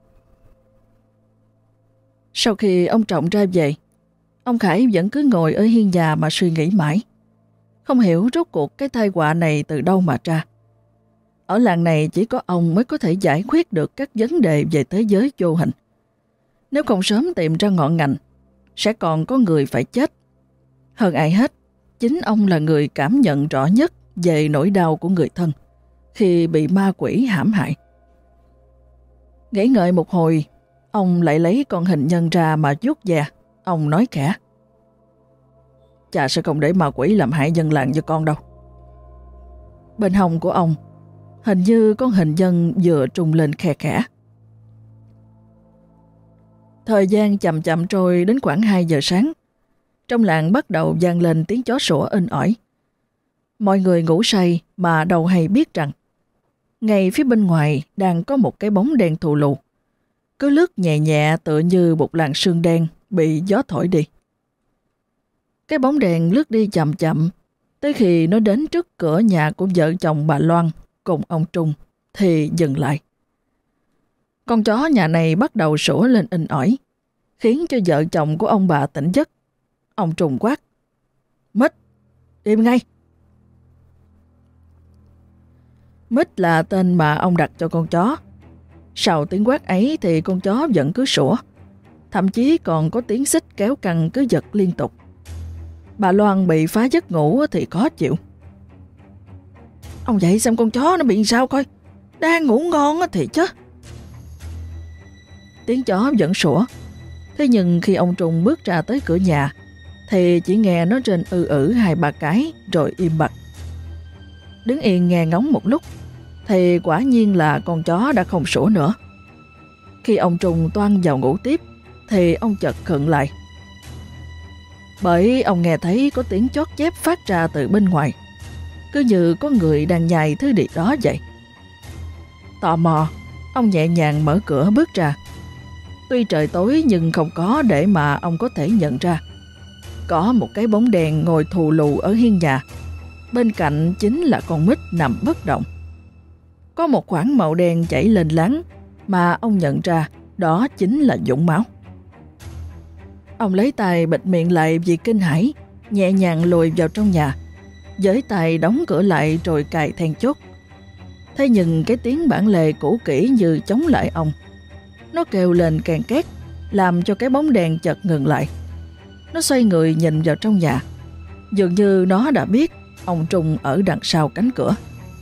Sau khi ông Trọng ra về, ông Khải vẫn cứ ngồi ở hiên nhà mà suy nghĩ mãi. Không hiểu rốt cuộc cái tai họa này từ đâu mà ra. Ở làng này chỉ có ông mới có thể giải quyết được các vấn đề về thế giới vô hình. Nếu không sớm tìm ra ngọn ngành, sẽ còn có người phải chết. Hơn ai hết, chính ông là người cảm nhận rõ nhất về nỗi đau của người thân khi bị ma quỷ hãm hại. Nghĩ ngợi một hồi, ông lại lấy con hình nhân ra mà vuốt ve. Ông nói khẽ. Cha sẽ không để ma quỷ làm hại dân làng cho con đâu. Bên hông của ông, hình như con hình nhân vừa trùng lên khe khẽ. Thời gian chậm chậm trôi đến khoảng 2 giờ sáng. Trong làng bắt đầu vang lên tiếng chó sủa inh ỏi. Mọi người ngủ say mà đâu hay biết rằng ngay phía bên ngoài đang có một cái bóng đen thù lù, cứ lướt nhẹ nhẹ tựa như một làn sương đen bị gió thổi đi. Cái bóng đèn lướt đi chậm chậm, tới khi nó đến trước cửa nhà của vợ chồng bà Loan cùng ông Trung thì dừng lại. Con chó nhà này bắt đầu sủa lên inh ỏi, khiến cho vợ chồng của ông bà tỉnh giấc. Ông Trung quát. Mít, im ngay. Mít là tên mà ông đặt cho con chó. Sau tiếng quát ấy thì con chó vẫn cứ sủa, thậm chí còn có tiếng xích kéo căng cứ giật liên tục. Bà Loan bị phá giấc ngủ thì khó chịu. Ông dậy xem con chó nó bị sao coi, đang ngủ ngon thì chứ. Tiếng chó vẫn sủa. Thế nhưng khi ông Trung bước ra tới cửa nhà thì chỉ nghe nó rên ư 2-3 cái rồi im bặt. Đứng yên nghe ngóng một lúc thì quả nhiên là con chó đã không sủa nữa. Khi ông Trung toan vào ngủ tiếp thì ông chợt khựng lại, bởi ông nghe thấy có tiếng chót chép phát ra từ bên ngoài, cứ như có người đang nhai thứ gì đó vậy. Tò mò, ông nhẹ nhàng mở cửa bước ra. Tuy trời tối nhưng không có để mà ông có thể nhận ra. Có một cái bóng đèn ngồi thù lù ở hiên nhà. Bên cạnh chính là con Mít nằm bất động. Có một khoảng màu đen chảy lên láng mà ông nhận ra đó chính là vũng máu. Ông lấy tay bịt miệng lại vì kinh hãi, nhẹ nhàng lùi vào trong nhà, với tay đóng cửa lại rồi cài then chốt. Thế nhưng cái tiếng bản lề cũ kỹ như chống lại ông. Nó kêu lên kèn két, làm cho cái bóng đèn chợt ngừng lại. Nó xoay người nhìn vào trong nhà, dường như nó đã biết ông Trung ở đằng sau cánh cửa.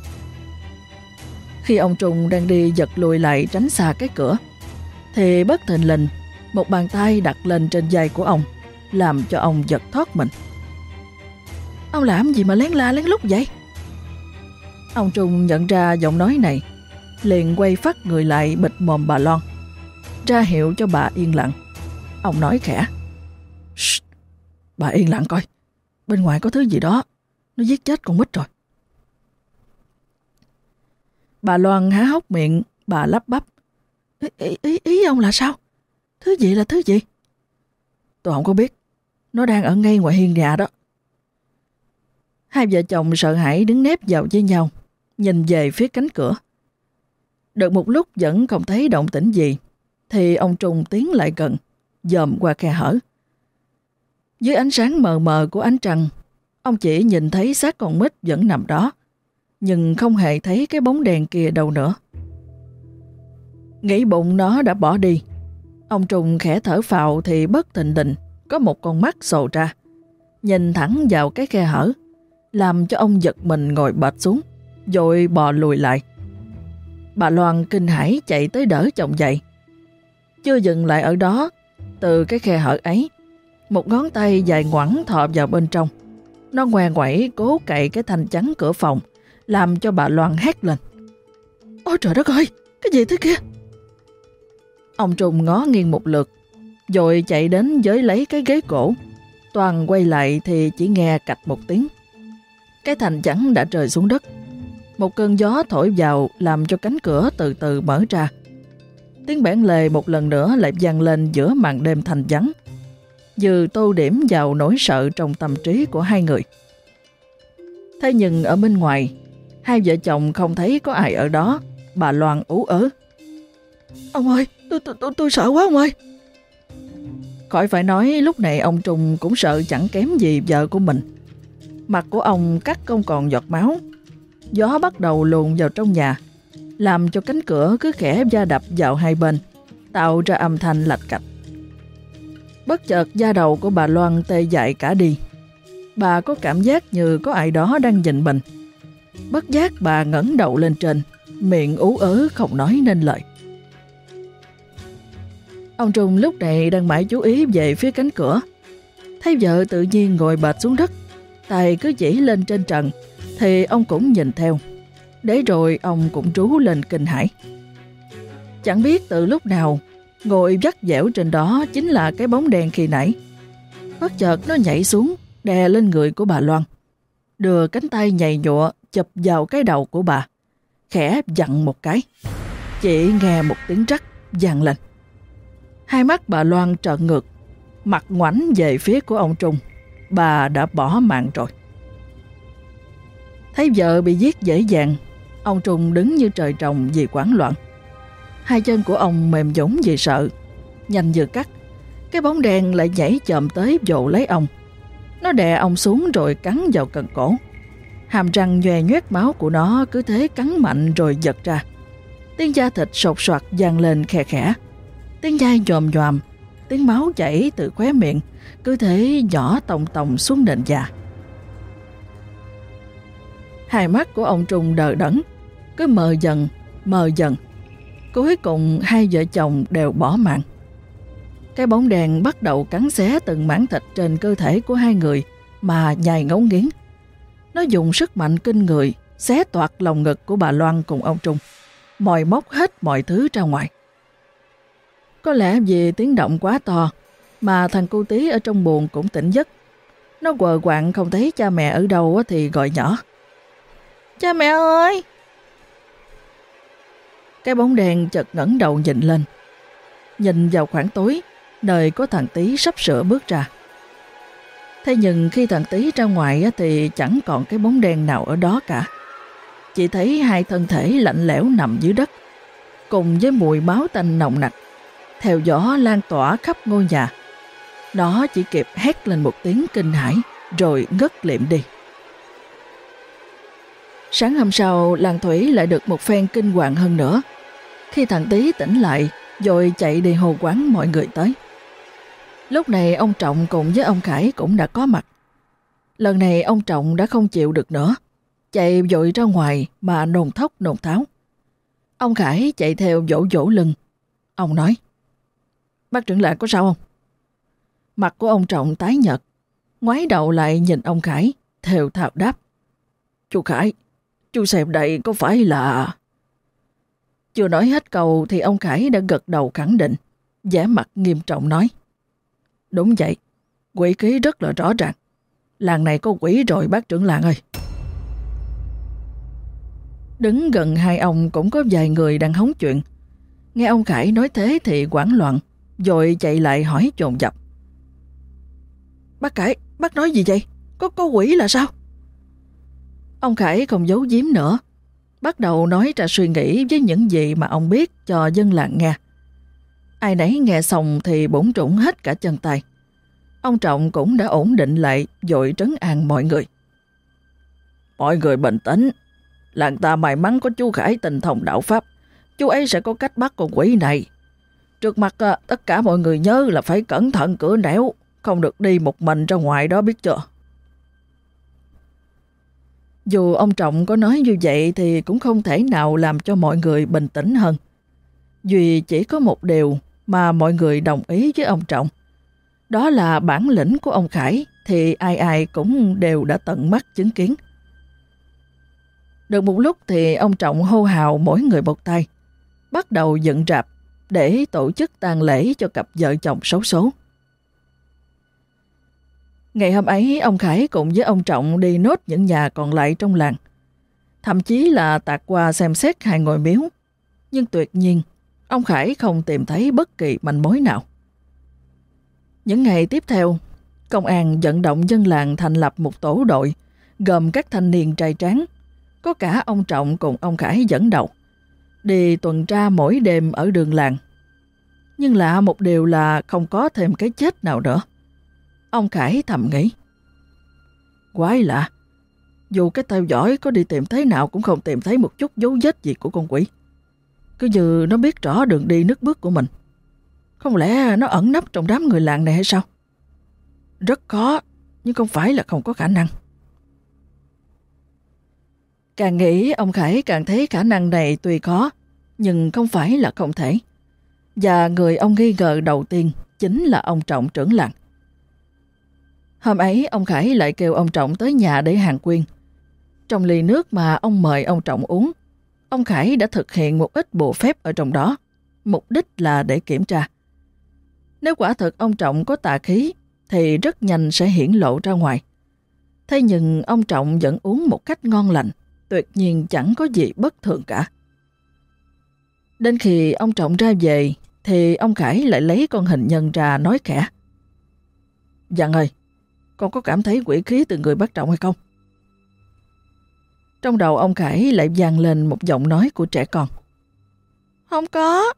Khi ông Trung đang đi giật lùi lại tránh xa cái cửa, thì bất thình lình một bàn tay đặt lên trên vai của ông, làm cho ông giật thoát mình. Ông làm gì mà lén la lén lút vậy? Ông Trung nhận ra giọng nói này, liền quay phắt người lại bịt mồm bà Loan, ra hiệu cho bà yên lặng. Ông nói khẽ: Bà yên lặng coi, bên ngoài có thứ gì đó, nó giết chết con Mít rồi. Bà Loan há hốc miệng, bà lắp bắp: Ý ông là sao? Thứ gì là thứ gì? Tôi không có biết, nó đang ở ngay ngoài hiên nhà đó. Hai vợ chồng sợ hãi đứng nép vào với nhau, nhìn về phía cánh cửa. Được một lúc vẫn không thấy động tĩnh gì, thì ông Trung tiến lại gần, dòm qua khe hở. Dưới ánh sáng mờ mờ của ánh trăng, ông chỉ nhìn thấy xác con Mít vẫn nằm đó, nhưng không hề thấy cái bóng đèn kia đâu nữa. Nghĩ bụng nó đã bỏ đi, ông Trung khẽ thở phào thì bất thình lình có một con mắt sồ ra, nhìn thẳng vào cái khe hở, làm cho ông giật mình ngồi bệt xuống, rồi bò lùi lại. Bà Loan kinh hãi chạy tới đỡ chồng dậy. Chưa dừng lại ở đó, từ cái khe hở ấy, một ngón tay dài ngoẵng thò vào bên trong. Nó ngoe ngoẩy cố cậy cái thanh chắn cửa phòng, làm cho bà Loan hét lên: Ôi trời đất ơi, cái gì thế kia? Ông Trung ngó nghiêng một lượt, rồi chạy đến giới lấy cái ghế gỗ. Toàn quay lại thì chỉ nghe cạch một tiếng. Cái thanh chắn đã rơi xuống đất. Một cơn gió thổi vào làm cho cánh cửa từ từ mở ra. Tiếng bản lề một lần nữa lại vang lên giữa màn đêm thanh vắng, như tô điểm vào nỗi sợ trong tâm trí của hai người. Thế nhưng ở bên ngoài, hai vợ chồng không thấy có ai ở đó. Bà Loan ú ớ: Ông ơi, tôi sợ quá ông ơi. Khỏi phải nói, lúc này ông Trung cũng sợ chẳng kém gì vợ của mình. Mặt của ông cắt không còn giọt máu. Gió bắt đầu luồn vào trong nhà, làm cho cánh cửa cứ khẽ va đập vào hai bên, tạo ra âm thanh lạch cạch. Bất chợt da đầu của bà Loan tê dại cả đi. Bà có cảm giác như có ai đó đang nhìn mình. Bất giác bà ngẩng đầu lên trên, miệng ú ớ không nói nên lời. Ông Trung lúc này đang mãi chú ý về phía cánh cửa. Thấy vợ tự nhiên ngồi bệt xuống đất, tay cứ chỉ lên trên trần, thì ông cũng nhìn theo. Để rồi ông cũng trú lên kinh hãi. Chẳng biết từ lúc nào, ngồi vắt vẻo trên đó chính là cái bóng đen khi nãy. Bất chợt nó nhảy xuống, đè lên người của bà Loan, đưa cánh tay nhầy nhụa chụp vào cái đầu của bà, khẽ vặn một cái. Chỉ nghe một tiếng rắc vang lên. Hai mắt bà Loan trợn ngược, mặt ngoảnh về phía của ông Trung. Bà đã bỏ mạng rồi. Thấy vợ bị giết dễ dàng, ông Trung đứng như trời trồng vì hoảng loạn. Hai chân của ông mềm nhũn vì sợ. Nhanh vừa cắt, cái bóng đen lại nhảy chồm tới vồ lấy ông. Nó đè ông xuống rồi cắn vào cần cổ. Hàm răng nhoè nhoét máu của nó cứ thế cắn mạnh rồi giật ra. Tiếng da thịt sột soạt vang lên khe khẽ. Tiếng dai nhòm nhòm, tiếng máu chảy từ khóe miệng cứ thế nhỏ tòng tòng xuống nền da. Hai mắt của ông Trung đờ đẫn, cứ mờ dần. Cuối cùng hai vợ chồng đều bỏ mạng. Cái bóng đèn bắt đầu cắn xé từng mảng thịt trên cơ thể của hai người mà nhai ngấu nghiến. Nó dùng sức mạnh kinh người xé toạc lồng ngực của bà Loan cùng ông Trung, moi móc hết mọi thứ ra ngoài. Có lẽ vì tiếng động quá to mà thằng cu tí ở trong buồng cũng tỉnh giấc. Nó quờ quạng không thấy cha mẹ ở đâu thì gọi nhỏ: Cha mẹ ơi! Cái bóng đèn chợt ngẩng đầu nhìn lên, nhìn vào khoảng tối nơi có thằng Tí sắp sửa bước ra. Thế nhưng khi thằng Tí ra ngoài thì chẳng còn cái bóng đen nào ở đó cả. Chỉ thấy hai thân thể lạnh lẽo nằm dưới đất, cùng với mùi máu tanh nồng nặc theo gió lan tỏa khắp ngôi nhà. Nó chỉ kịp hét lên một tiếng kinh hãi rồi ngất lịm đi. Sáng hôm sau, Lan Thủy lại được một phen kinh hoàng hơn nữa. Khi thằng Tý tỉnh lại, rồi chạy đi hô quán mọi người tới. Lúc này ông Trọng cùng với ông Khải cũng đã có mặt. Lần này ông Trọng đã không chịu được nữa, chạy vội ra ngoài mà nôn thốc nôn tháo. Ông Khải chạy theo vỗ vỗ lưng. Ông nói: "Bác trưởng làng có sao không?" Mặt của ông Trọng tái nhợt, ngoái đầu lại nhìn ông Khải, thều thào đáp: "Chú Khải, chú xem đây có phải là..." Chưa nói hết câu thì ông Khải đã gật đầu khẳng định, vẻ mặt nghiêm trọng nói: "Đúng vậy, quỷ khí rất là rõ ràng. Làng này có quỷ rồi bác trưởng làng ơi." Đứng gần hai ông cũng có vài người đang hóng chuyện. Nghe ông Khải nói thế thì hoảng loạn, rồi chạy lại hỏi dồn dập: "Bác Khải, bác nói gì vậy? Có quỷ là sao?" Ông Khải không giấu giếm nữa, bắt đầu nói ra suy nghĩ với những gì mà ông biết cho dân làng nghe. Ai nấy nghe xong thì bủn rủn hết cả chân tay. Ông Trọng cũng đã ổn định lại, vội trấn an mọi người: "Mọi người bình tĩnh, làng ta may mắn có chú Khải tinh thông đạo pháp, chú ấy sẽ có cách bắt con quỷ này. Trước mặt tất cả mọi người nhớ là phải cẩn thận cửa nẻo, không được đi một mình ra ngoài đó, biết chưa?" Dù ông Trọng có nói như vậy thì cũng không thể nào làm cho mọi người bình tĩnh hơn. Duy chỉ có một điều mà mọi người đồng ý với ông Trọng. Đó là bản lĩnh của ông Khải thì ai ai cũng đều đã tận mắt chứng kiến. Được một lúc thì ông Trọng hô hào mỗi người một tay, bắt đầu dựng rạp để tổ chức tang lễ cho cặp vợ chồng xấu số. Ngày hôm ấy, ông Khải cùng với ông Trọng đi nốt những nhà còn lại trong làng. Thậm chí là tạt qua xem xét hai ngôi miếu. Nhưng tuyệt nhiên, ông Khải không tìm thấy bất kỳ manh mối nào. Những ngày tiếp theo, công an vận động dân làng thành lập một tổ đội gồm các thanh niên trai tráng, có cả ông Trọng cùng ông Khải dẫn đầu, đi tuần tra mỗi đêm ở đường làng. Nhưng lạ một điều là không có thêm cái chết nào nữa. Ông Khải thầm nghĩ: quái lạ, dù cái theo dõi có đi tìm thế nào cũng không tìm thấy một chút dấu vết gì của con quỷ. Cứ như nó biết rõ đường đi nước bước của mình. Không lẽ nó ẩn nấp trong đám người làng này hay sao? Rất khó, nhưng không phải là không có khả năng. Càng nghĩ, ông Khải càng thấy khả năng này tuy khó, nhưng không phải là không thể. Và người ông nghi ngờ đầu tiên chính là ông Trọng trưởng làng. Hôm ấy, ông Khải lại kêu ông Trọng tới nhà để hàng quyên. Trong ly nước mà ông mời ông Trọng uống, ông Khải đã thực hiện một ít bộ phép ở trong đó, mục đích là để kiểm tra. Nếu quả thực ông Trọng có tà khí, thì rất nhanh sẽ hiển lộ ra ngoài. Thế nhưng ông Trọng vẫn uống một cách ngon lành, tuyệt nhiên chẳng có gì bất thường cả. Đến khi ông Trọng ra về, thì ông Khải lại lấy con hình nhân ra nói khẽ: "Dặn ơi, con có cảm thấy quỷ khí từ người bác Trọng hay không?" Trong đầu ông Khải lại vang lên một giọng nói của trẻ con: Không có.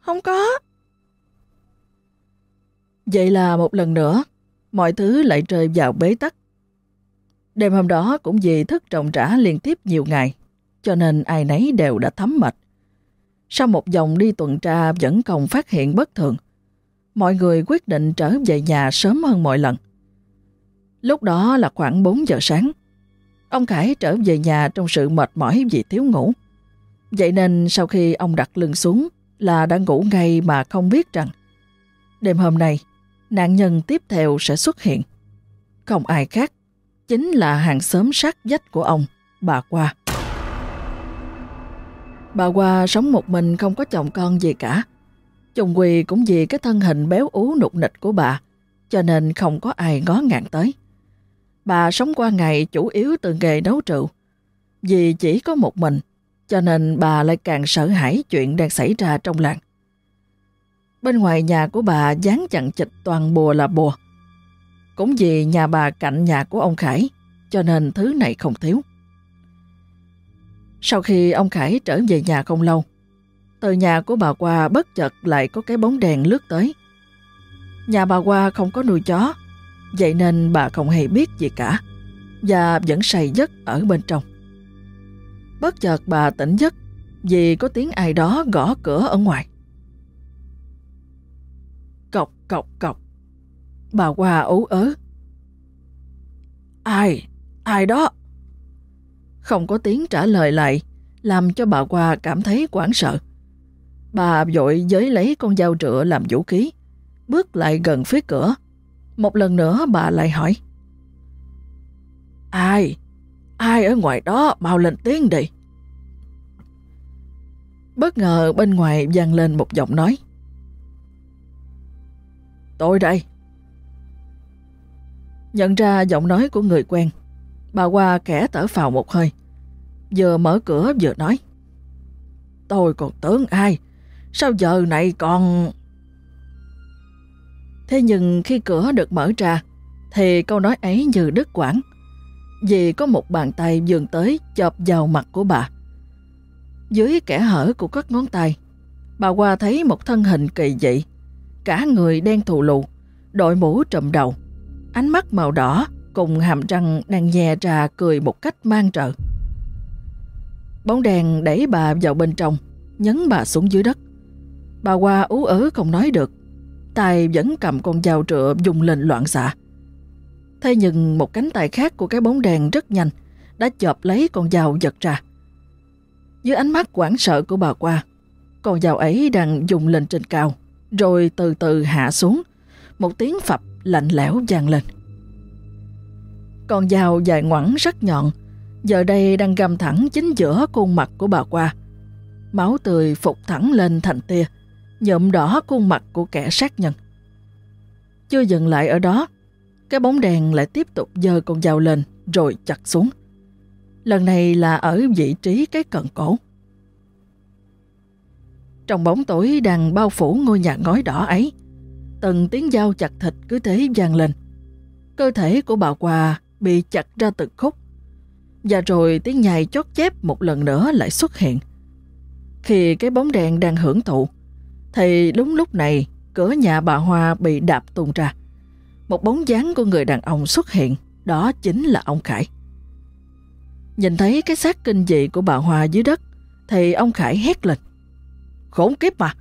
Vậy là một lần nữa, mọi thứ lại rơi vào bế tắc. Đêm hôm đó cũng vì thức trồng trã liên tiếp nhiều ngày, cho nên ai nấy đều đã thấm mệt. Sau một vòng đi tuần tra vẫn không phát hiện bất thường, mọi người quyết định trở về nhà sớm hơn mọi lần. Lúc đó là khoảng 4 giờ sáng. Ông Khải trở về nhà trong sự mệt mỏi vì thiếu ngủ. Vậy nên sau khi ông đặt lưng xuống là đã ngủ ngay mà không biết rằng đêm hôm nay nạn nhân tiếp theo sẽ xuất hiện. Không ai khác, chính là hàng xóm sát vách của ông, bà Qua. Bà Qua sống một mình, không có chồng con gì cả. Chung quy cũng vì cái thân hình béo ú nụt nịch của bà, cho nên không có ai ngó ngàng tới. Bà sống qua ngày chủ yếu từ nghề nấu rượu. Vì chỉ có một mình, cho nên bà lại càng sợ hãi chuyện đang xảy ra trong làng. Bên ngoài nhà của bà dán chằng chịt toàn bùa là bùa. Cũng vì nhà bà cạnh nhà của ông Khải, cho nên thứ này không thiếu. Sau khi ông Khải trở về nhà không lâu, từ nhà của bà Qua bất chợt lại có cái bóng đèn lướt tới. Nhà bà Hoa không có nuôi chó, vậy nên bà không hề biết gì cả và vẫn say giấc ở bên trong. Bất chợt bà tỉnh giấc vì có tiếng ai đó gõ cửa ở ngoài. Cộc cộc cộc. Bà Hoa ú ớ. Ai đó? Không có tiếng trả lời lại, làm cho bà Hoa cảm thấy hoảng sợ. Bà vội giới lấy con dao trựa làm vũ khí, bước lại gần phía cửa. Một lần nữa bà lại hỏi. Ai ở ngoài đó, mau lên tiếng đi. Bất ngờ bên ngoài vang lên một giọng nói. Tôi đây. Nhận ra giọng nói của người quen, bà Hoa khẽ thở phào một hơi, vừa mở cửa vừa nói. Tôi còn tưởng ai, sao giờ này còn... Thế nhưng khi cửa được mở ra, thì câu nói ấy như đứt quãng, vì có một bàn tay vươn tới chộp vào mặt của bà. Dưới kẽ hở của các ngón tay, bà Hoa thấy một thân hình kỳ dị, cả người đen thù lù, đội mũ trùm đầu, ánh mắt màu đỏ cùng hàm răng đang nhè ra cười một cách man rợ. Bóng đèn đẩy bà vào bên trong, nhấn bà xuống dưới đất. Bà Hoa ú ớ không nói được, tay vẫn cầm con dao trựa dùng lên loạn xạ. Thế nhưng một cánh tay khác của cái bóng đèn rất nhanh đã chộp lấy con dao giật ra. Dưới ánh mắt hoảng sợ của bà Hoa, con dao ấy đang dùng lên trên cao, rồi từ từ hạ xuống. Một tiếng phập lạnh lẽo vang lên. Con dao dài ngoẵng sắc nhọn giờ đây đang găm thẳng chính giữa khuôn mặt của bà Hoa. Máu tươi phục thẳng lên thành tia, nhuộm đỏ khuôn mặt của kẻ sát nhân. Chưa dừng lại ở đó, cái bóng đèn lại tiếp tục giơ con dao lên rồi chặt xuống. Lần này là ở vị trí cái cần cổ. Trong bóng tối đang bao phủ ngôi nhà ngói đỏ ấy, từng tiếng dao chặt thịt cứ thế vang lên. Cơ thể của bà Hoa bị chặt ra từng khúc, và rồi tiếng nhai chót chép một lần nữa lại xuất hiện. Khi cái bóng đèn đang hưởng thụ, thì đúng lúc này cửa nhà bà Hoa bị đạp tung ra. Một bóng dáng của người đàn ông xuất hiện, đó chính là ông Khải. Nhìn thấy cái xác kinh dị của bà Hoa dưới đất, thì ông Khải hét lên. Khốn kiếp mà!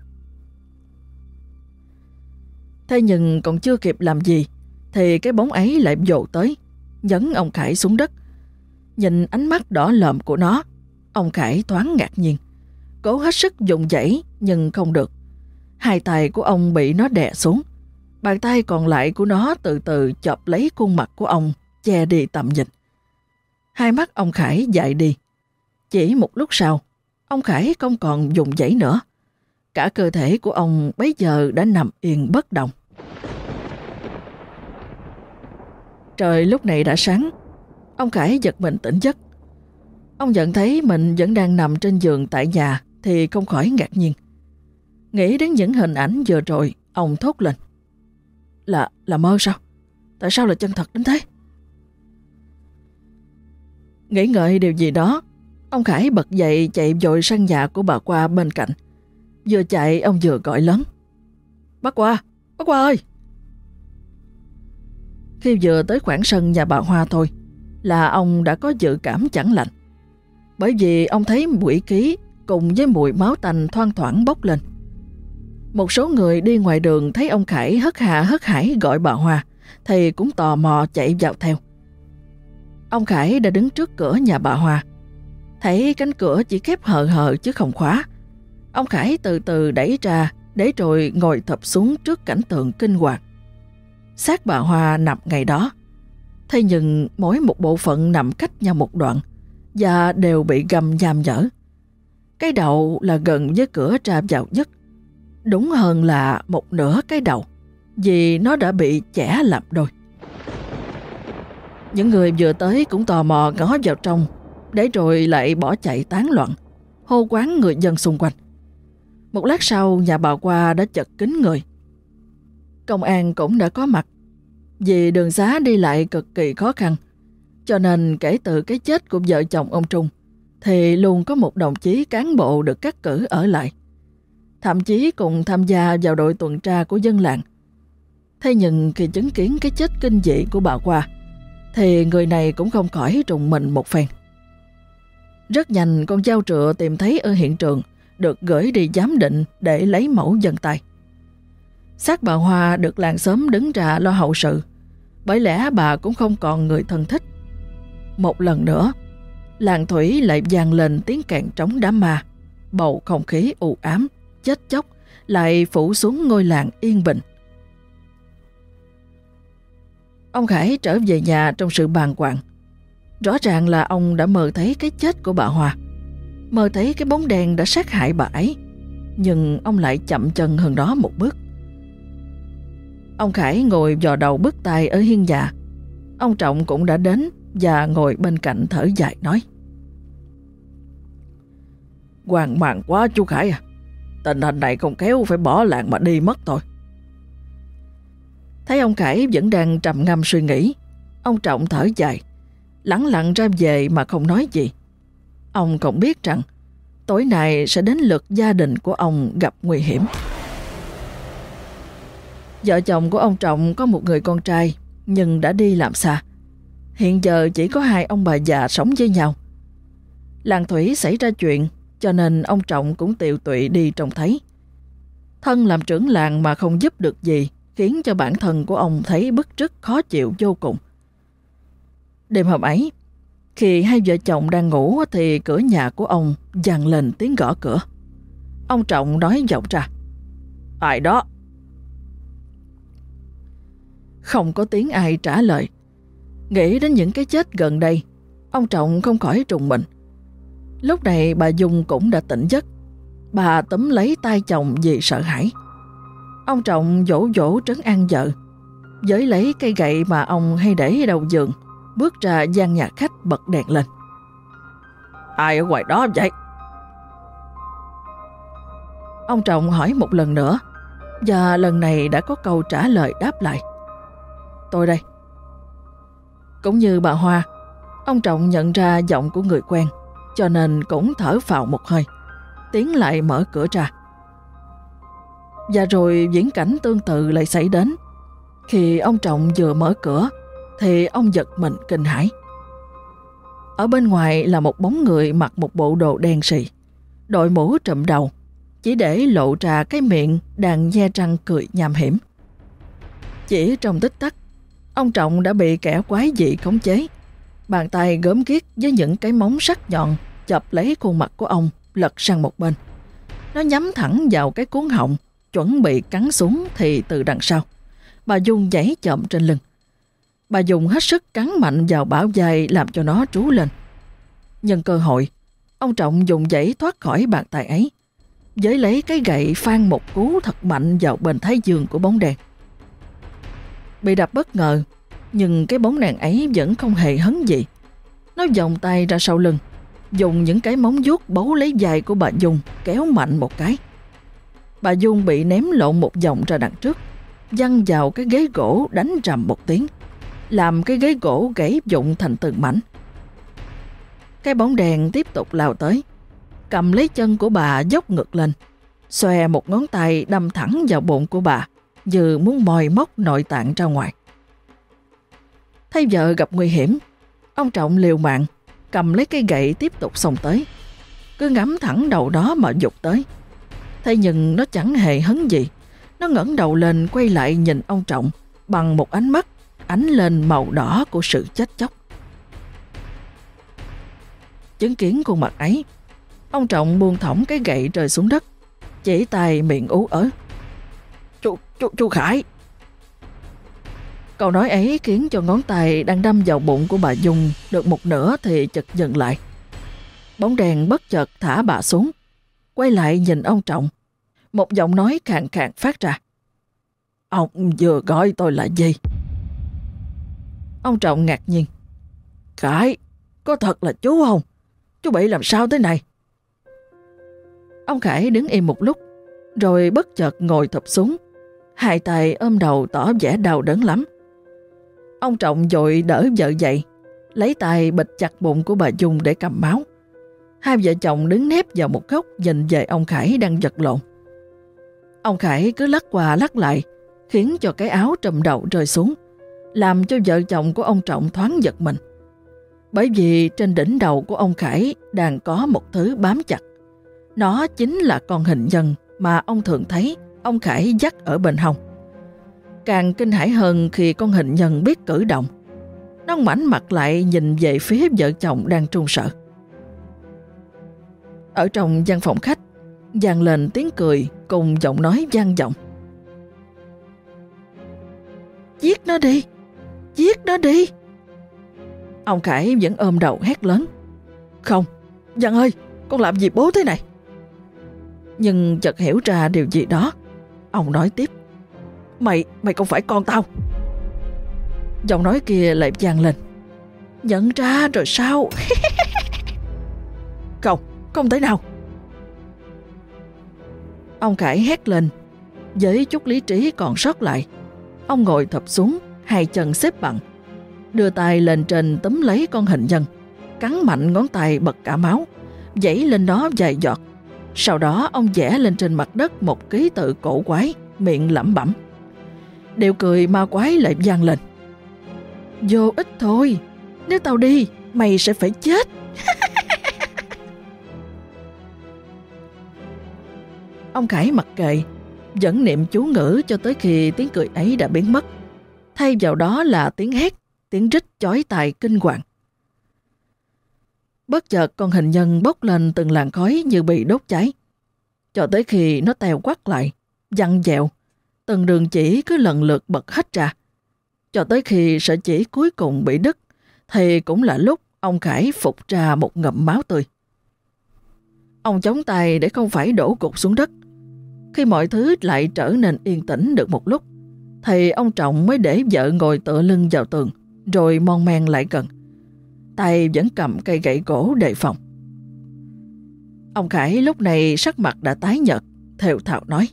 Thế nhưng còn chưa kịp làm gì, thì cái bóng ấy lại vồ tới, nhấn ông Khải xuống đất. Nhìn ánh mắt đỏ lòm của nó, ông Khải thoáng ngạc nhiên, cố hết sức dùng dãy nhưng không được. Hai tay của ông bị nó đè xuống, bàn tay còn lại của nó từ từ chộp lấy khuôn mặt của ông, che đi tầm nhìn. Hai mắt ông Khải dại đi. Chỉ một lúc sau, ông Khải không còn dùng dãy nữa. Cả cơ thể của ông bấy giờ đã nằm yên bất động. Trời lúc này đã sáng. Ông Khải giật mình tỉnh giấc. Ông nhận thấy mình vẫn đang nằm trên giường tại nhà thì không khỏi ngạc nhiên. Nghĩ đến những hình ảnh vừa rồi, ông thốt lên. Là mơ sao? Tại sao là chân thật đến thế? Nghĩ ngợi điều gì đó, ông Khải bật dậy chạy vội sang nhà của bà Hoa bên cạnh. Vừa chạy ông vừa gọi lớn. Bác Hoa ơi! Khi vừa tới khoảng sân nhà bà Hoa thôi, là ông đã có dự cảm chẳng lành. Bởi vì ông thấy quỷ khí cùng với mùi máu tanh thoang thoảng bốc lên. Một số người đi ngoài đường thấy ông Khải hớt hà hớt hải gọi bà Hoa, thì cũng tò mò chạy vào theo. Ông Khải đã đứng trước cửa nhà bà Hoa. Thấy cánh cửa chỉ khép hờ hờ chứ không khóa. Ông Khải từ từ đẩy ra để rồi ngồi thụp xuống trước cảnh tượng kinh hoàng. Xác bà Hoa nằm ngay đó. Thế nhưng mỗi một bộ phận nằm cách nhau một đoạn và đều bị găm nham nhở. Cái đầu là gần với cửa ra vào nhất. Đúng hơn là một nửa cái đầu, vì nó đã bị chẻ làm đôi. Những người vừa tới cũng tò mò ngó vào trong, để rồi lại bỏ chạy tán loạn, hô hoán người dân xung quanh. Một lát sau, nhà bà Hoa đã chật kín người. Công an cũng đã có mặt. Vì đường xá đi lại cực kỳ khó khăn, cho nên kể từ cái chết của vợ chồng ông Trung, thì luôn có một đồng chí cán bộ được cắt cử ở lại, thậm chí cùng tham gia vào đội tuần tra của dân làng. Thế nhưng khi chứng kiến cái chết kinh dị của bà Hoa, thì người này cũng không khỏi rùng mình một phen. Rất nhanh con dao trựa tìm thấy ở hiện trường được gửi đi giám định để lấy mẫu vân tay. Xác bà Hoa được làng xóm đứng ra lo hậu sự, bởi lẽ bà cũng không còn người thân thích. Một lần nữa, làng Thủy lại vang lên tiếng kèn trống đám ma, bầu không khí u ám, chết chóc lại phủ xuống ngôi làng yên bình. Ông Khải trở về nhà trong sự bàng hoàng. Rõ ràng là ông đã mơ thấy cái chết của bà Hoa, mơ thấy cái bóng đen đã sát hại bà ấy, nhưng ông lại chậm chân hơn đó một bước. Ông Khải ngồi dò đầu bứt tai ở hiên nhà. Ông Trọng cũng đã đến và ngồi bên cạnh thở dài nói: "Hoang mang quá chú Khải à, tình hình này không khéo phải bỏ làng mà đi mất thôi." Thấy ông Khải vẫn đang trầm ngâm suy nghĩ, ông Trọng thở dài, lẳng lặng ra về mà không nói gì. Ông cũng biết rằng tối nay sẽ đến lượt gia đình của ông gặp nguy hiểm. Vợ chồng của ông Trọng có một người con trai nhưng đã đi làm xa. Hiện giờ chỉ có hai ông bà già sống với nhau. Làng Thủy xảy ra chuyện cho nên ông Trọng cũng tiều tụy đi trông thấy. Thân làm trưởng làng mà không giúp được gì khiến cho bản thân của ông thấy bức rứt khó chịu vô cùng. Đêm hôm ấy, khi hai vợ chồng đang ngủ thì cửa nhà của ông vang lên tiếng gõ cửa. Ông Trọng nói vọng ra: "Ai đó?" Không có tiếng ai trả lời. Nghĩ đến những cái chết gần đây, ông Trọng không khỏi rùng mình. Lúc này bà Dung cũng đã tỉnh giấc. Bà túm lấy tay chồng vì sợ hãi. Ông Trọng dỗ dỗ trấn an vợ, với lấy cây gậy mà ông hay để ở đầu giường, bước ra gian nhà khách bật đèn lên. "Ai ở ngoài đó vậy?" Ông Trọng hỏi một lần nữa, và lần này đã có câu trả lời đáp lại: "Tôi đây." Cũng như bà Hoa, ông Trọng nhận ra giọng của người quen, cho nên cũng thở phào một hơi, tiến lại mở cửa ra. Và rồi viễn cảnh tương tự lại xảy đến. Khi ông Trọng vừa mở cửa thì ông giật mình kinh hãi. Ở bên ngoài là một bóng người mặc một bộ đồ đen sì, đội mũ trùm đầu, chỉ để lộ ra cái miệng đang nhe răng cười nham hiểm. Chỉ trong tích tắc, ông Trọng đã bị kẻ quái dị khống chế. Bàn tay gớm ghiếc với những cái móng sắc nhọn chộp lấy khuôn mặt của ông, lật sang một bên. Nó nhắm thẳng vào cái cuống họng, chuẩn bị cắn xuống thì từ đằng sau, bà Dung giãy chậm trên lưng. Bà dùng hết sức cắn mạnh vào bả vai làm cho nó trú lên. Nhân cơ hội, ông Trọng dùng giãy thoát khỏi bàn tay ấy, với lấy cái gậy phang một cú thật mạnh vào bên thái dương của bóng đèn. Bị đập bất ngờ, nhưng cái bóng đèn ấy vẫn không hề hấn gì. Nó vòng tay ra sau lưng, dùng những cái móng vuốt bấu lấy vai của bà Dung, kéo mạnh một cái. Bà Dung bị ném lộn một vòng ra đằng trước, văng vào cái ghế gỗ đánh rầm một tiếng, làm cái ghế gỗ gãy vụn thành từng mảnh. Cái bóng đèn tiếp tục lao tới, cầm lấy chân của bà dốc ngược lên, xòe một ngón tay đâm thẳng vào bụng của bà, như muốn moi móc nội tạng ra ngoài. Thấy vợ gặp nguy hiểm, ông Trọng liều mạng cầm lấy cây gậy tiếp tục xông tới, cứ ngắm thẳng đầu đó mà giục tới. Thế nhưng nó chẳng hề hấn gì. Nó ngẩng đầu lên quay lại nhìn ông Trọng bằng một ánh mắt ánh lên màu đỏ của sự chết chóc. Chứng kiến khuôn mặt ấy, ông Trọng buông thõng cái gậy rơi xuống đất, chỉ tay miệng ú ớ: Chú Khải." Câu nói ấy khiến cho ngón tay đang đâm vào bụng của bà Dung được một nửa thì chợt dừng lại. Bóng đèn bất chợt thả bà xuống, quay lại nhìn ông Trọng. Một giọng nói khàn khàn phát ra: "Ông vừa gọi tôi là gì?" Ông Trọng ngạc nhiên: "Khải, có thật là chú không? Chú bị làm sao thế này?" Ông Khải đứng im một lúc, rồi bất chợt ngồi thụp xuống, hai tay ôm đầu tỏ vẻ đau đớn lắm. Ông Trọng vội đỡ vợ dậy, lấy tay bịt chặt bụng của bà Dung để cầm máu. Hai vợ chồng đứng nép vào một góc nhìn về ông Khải đang vật lộn. Ông Khải cứ lắc qua lắc lại, khiến cho cái áo trùm đầu rơi xuống, làm cho vợ chồng của ông Trọng thoáng giật mình. Bởi vì trên đỉnh đầu của ông Khải đang có một thứ bám chặt. Nó chính là con hình nhân mà ông thường thấy ông Khải dắt ở bên hông. Càng kinh hãi hơn khi con hình nhân biết cử động. Nó ngoảnh mặt lại nhìn về phía vợ chồng đang run sợ. Ở trong văn phòng khách, vang lên tiếng cười cùng giọng nói vang vọng. Giết nó đi! Giết nó đi! Ông Khải vẫn ôm đầu hét lớn. Không, Văn ơi, con làm gì bố thế này? Nhưng chợt hiểu ra điều gì đó. Ông nói tiếp. Mày không phải con tao. Giọng nói kia lại vang lên. Nhận ra rồi sao? Không thể nào. Ông Khải hét lên. Với chút lý trí còn sót lại, ông ngồi thụp xuống, hai chân xếp bằng, đưa tay lên trên túm lấy con hình nhân, cắn mạnh ngón tay bật cả máu, dãy lên đó vài giọt. Sau đó ông vẽ lên trên mặt đất một ký tự cổ quái, miệng lẩm bẩm. Điệu cười ma quái lại vang lên. Vô ích thôi, nếu tao đi, mày sẽ phải chết. Ông Khải mặc kệ, vẫn niệm chú ngữ cho tới khi tiếng cười ấy đã biến mất. Thay vào đó là tiếng hét, tiếng rít chói tai kinh hoàng. Bất chợt con hình nhân bốc lên từng làn khói như bị đốt cháy, cho tới khi nó teo quắt lại, vặn vẹo, từng đường chỉ cứ lần lượt bật hết ra, cho tới khi sợi chỉ cuối cùng bị đứt, thì cũng là lúc ông Khải phục ra một ngụm máu tươi. Ông chống tay để không phải đổ gục xuống đất. Khi mọi thứ lại trở nên yên tĩnh được một lúc, thì ông Trọng mới để vợ ngồi tựa lưng vào tường, rồi mon men lại gần. Tay vẫn cầm cây gậy gỗ đề phòng. Ông Khải lúc này sắc mặt đã tái nhợt, thều thào nói.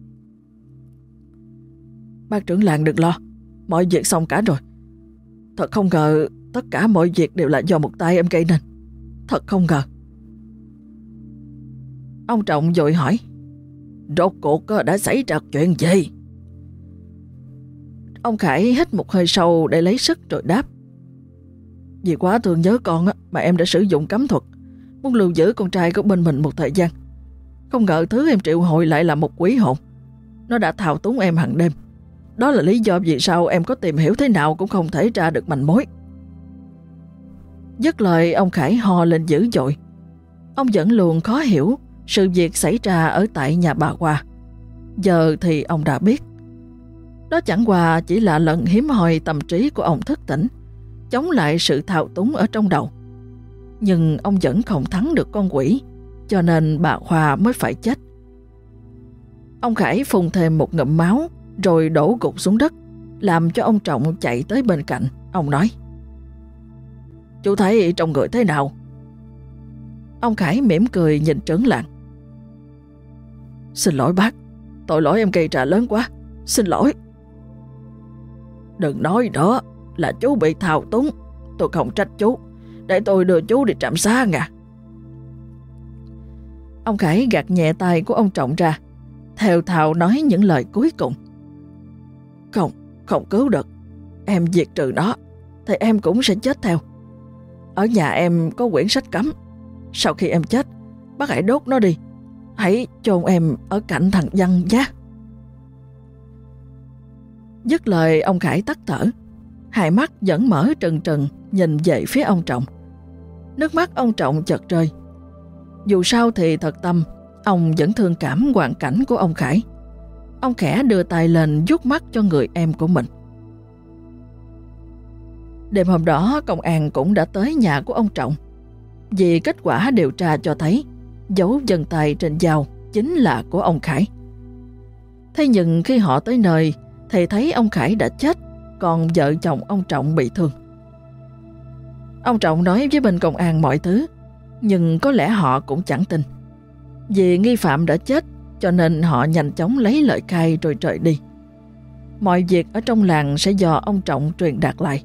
Bác trưởng làng đừng lo, mọi việc xong cả rồi. Thật không ngờ tất cả mọi việc đều là do một tay em gây nên. Thật không ngờ. Ông Trọng vội hỏi. Rốt cuộc đã xảy ra chuyện gì? Ông Khải hít một hơi sâu để lấy sức rồi đáp. Vì quá thương nhớ con mà em đã sử dụng cấm thuật, muốn lưu giữ con trai của bên mình một thời gian. Không ngờ thứ em triệu hồi lại là một quỷ hồn. Nó đã thao túng em hàng đêm. Đó là lý do vì sao em có tìm hiểu thế nào cũng không thể ra được manh mối. Dứt lời ông Khải ho lên dữ dội. Ông vẫn luôn khó hiểu sự việc xảy ra ở tại nhà bà Hoa. Giờ thì ông đã biết. Đó chẳng qua chỉ là lần hiếm hoi tâm trí của ông thức tỉnh, chống lại sự thao túng ở trong đầu. Nhưng ông vẫn không thắng được con quỷ, cho nên bà Hoa mới phải chết. Ông Khải phun thêm một ngụm máu, rồi đổ gục xuống đất, làm cho ông Trọng chạy tới bên cạnh. Ông nói. Chú thấy trong người thế nào? Ông Khải mỉm cười nhìn trưởng làng. Xin lỗi bác, tội lỗi em gây ra lớn quá, xin lỗi. Đừng nói nữa, là chú bị thao túng. Tôi không trách chú, để tôi đưa chú đi trạm xá nha. Ông Khải gạt nhẹ tay của ông Trọng ra, thều thào nói những lời cuối cùng. Không cứu được. Em diệt trừ nó, thì em cũng sẽ chết theo. Ở nhà em có quyển sách cấm. Sau khi em chết, bác hãy đốt nó đi. Hãy chôn em ở cạnh thằng Văn nhé. Dứt lời ông Khải tắt thở. Hai mắt vẫn mở trừng trừng nhìn về phía ông Trọng. Nước mắt ông Trọng chợt rơi. Dù sao thì thật tâm, ông vẫn thương cảm hoàn cảnh của ông Khải. Ông khẽ đưa tay lên vuốt mắt cho người em của mình. Đêm hôm đó công an cũng đã tới nhà của ông Trọng. Vì kết quả điều tra cho thấy dấu vân tay trên dao chính là của ông Khải. Thế nhưng khi họ tới nơi thì thấy ông Khải đã chết, còn vợ chồng ông Trọng bị thương. Ông Trọng nói với bên công an mọi thứ, nhưng có lẽ họ cũng chẳng tin. Vì nghi phạm đã chết, cho nên họ nhanh chóng lấy lời khai rồi rời đi. Mọi việc ở trong làng sẽ do ông Trọng truyền đạt lại.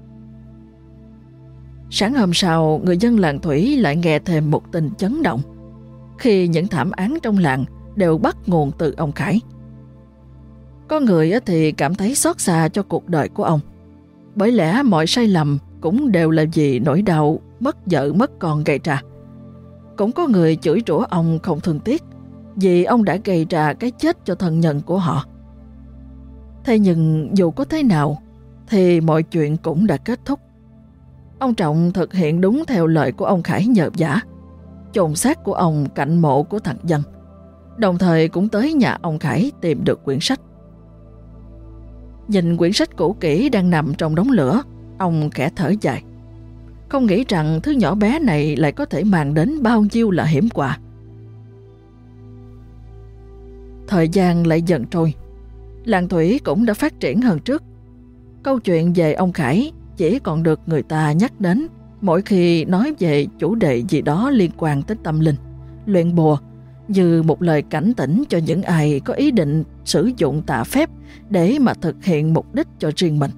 Sáng hôm sau, người dân làng Thủy lại nghe thêm một tin chấn động, khi những thảm án trong làng đều bắt nguồn từ ông Khải. Có người thì cảm thấy xót xa cho cuộc đời của ông. Bởi lẽ mọi sai lầm cũng đều là vì nỗi đau mất vợ mất con gây ra. Cũng có người chửi rủa ông không thương tiếc vì ông đã gây ra cái chết cho thân nhân của họ. Thế nhưng dù có thế nào thì mọi chuyện cũng đã kết thúc. Ông Trọng thực hiện đúng theo lời của ông Khải nhờ vả, chôn xác của ông cạnh mộ của thằng Dân, đồng thời cũng tới nhà ông Khải tìm được quyển sách. Nhìn quyển sách cũ kỹ đang nằm trong đống lửa, ông khẽ thở dài. Không nghĩ rằng thứ nhỏ bé này lại có thể mang đến bao nhiêu là hiểm họa. Thời gian lại dần trôi, làng thủy cũng đã phát triển hơn trước. Câu chuyện về ông Khải chỉ còn được người ta nhắc đến mỗi khi nói về chủ đề gì đó liên quan tới tâm linh, luyện bùa, như một lời cảnh tỉnh cho những ai có ý định sử dụng tà phép để mà thực hiện mục đích cho riêng mình.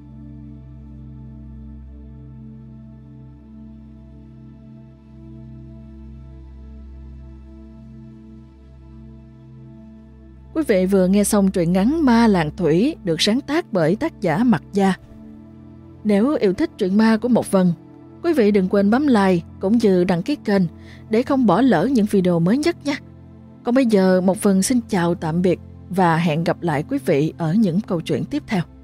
Quý vị vừa nghe xong truyện ngắn Ma Làng Thủy được sáng tác bởi tác giả Mặc Gia. Nếu yêu thích truyện ma của Mộc Vân, quý vị đừng quên bấm like cũng như đăng ký kênh để không bỏ lỡ những video mới nhất nhé. Còn bây giờ Mộc Vân xin chào tạm biệt và hẹn gặp lại quý vị ở những câu chuyện tiếp theo.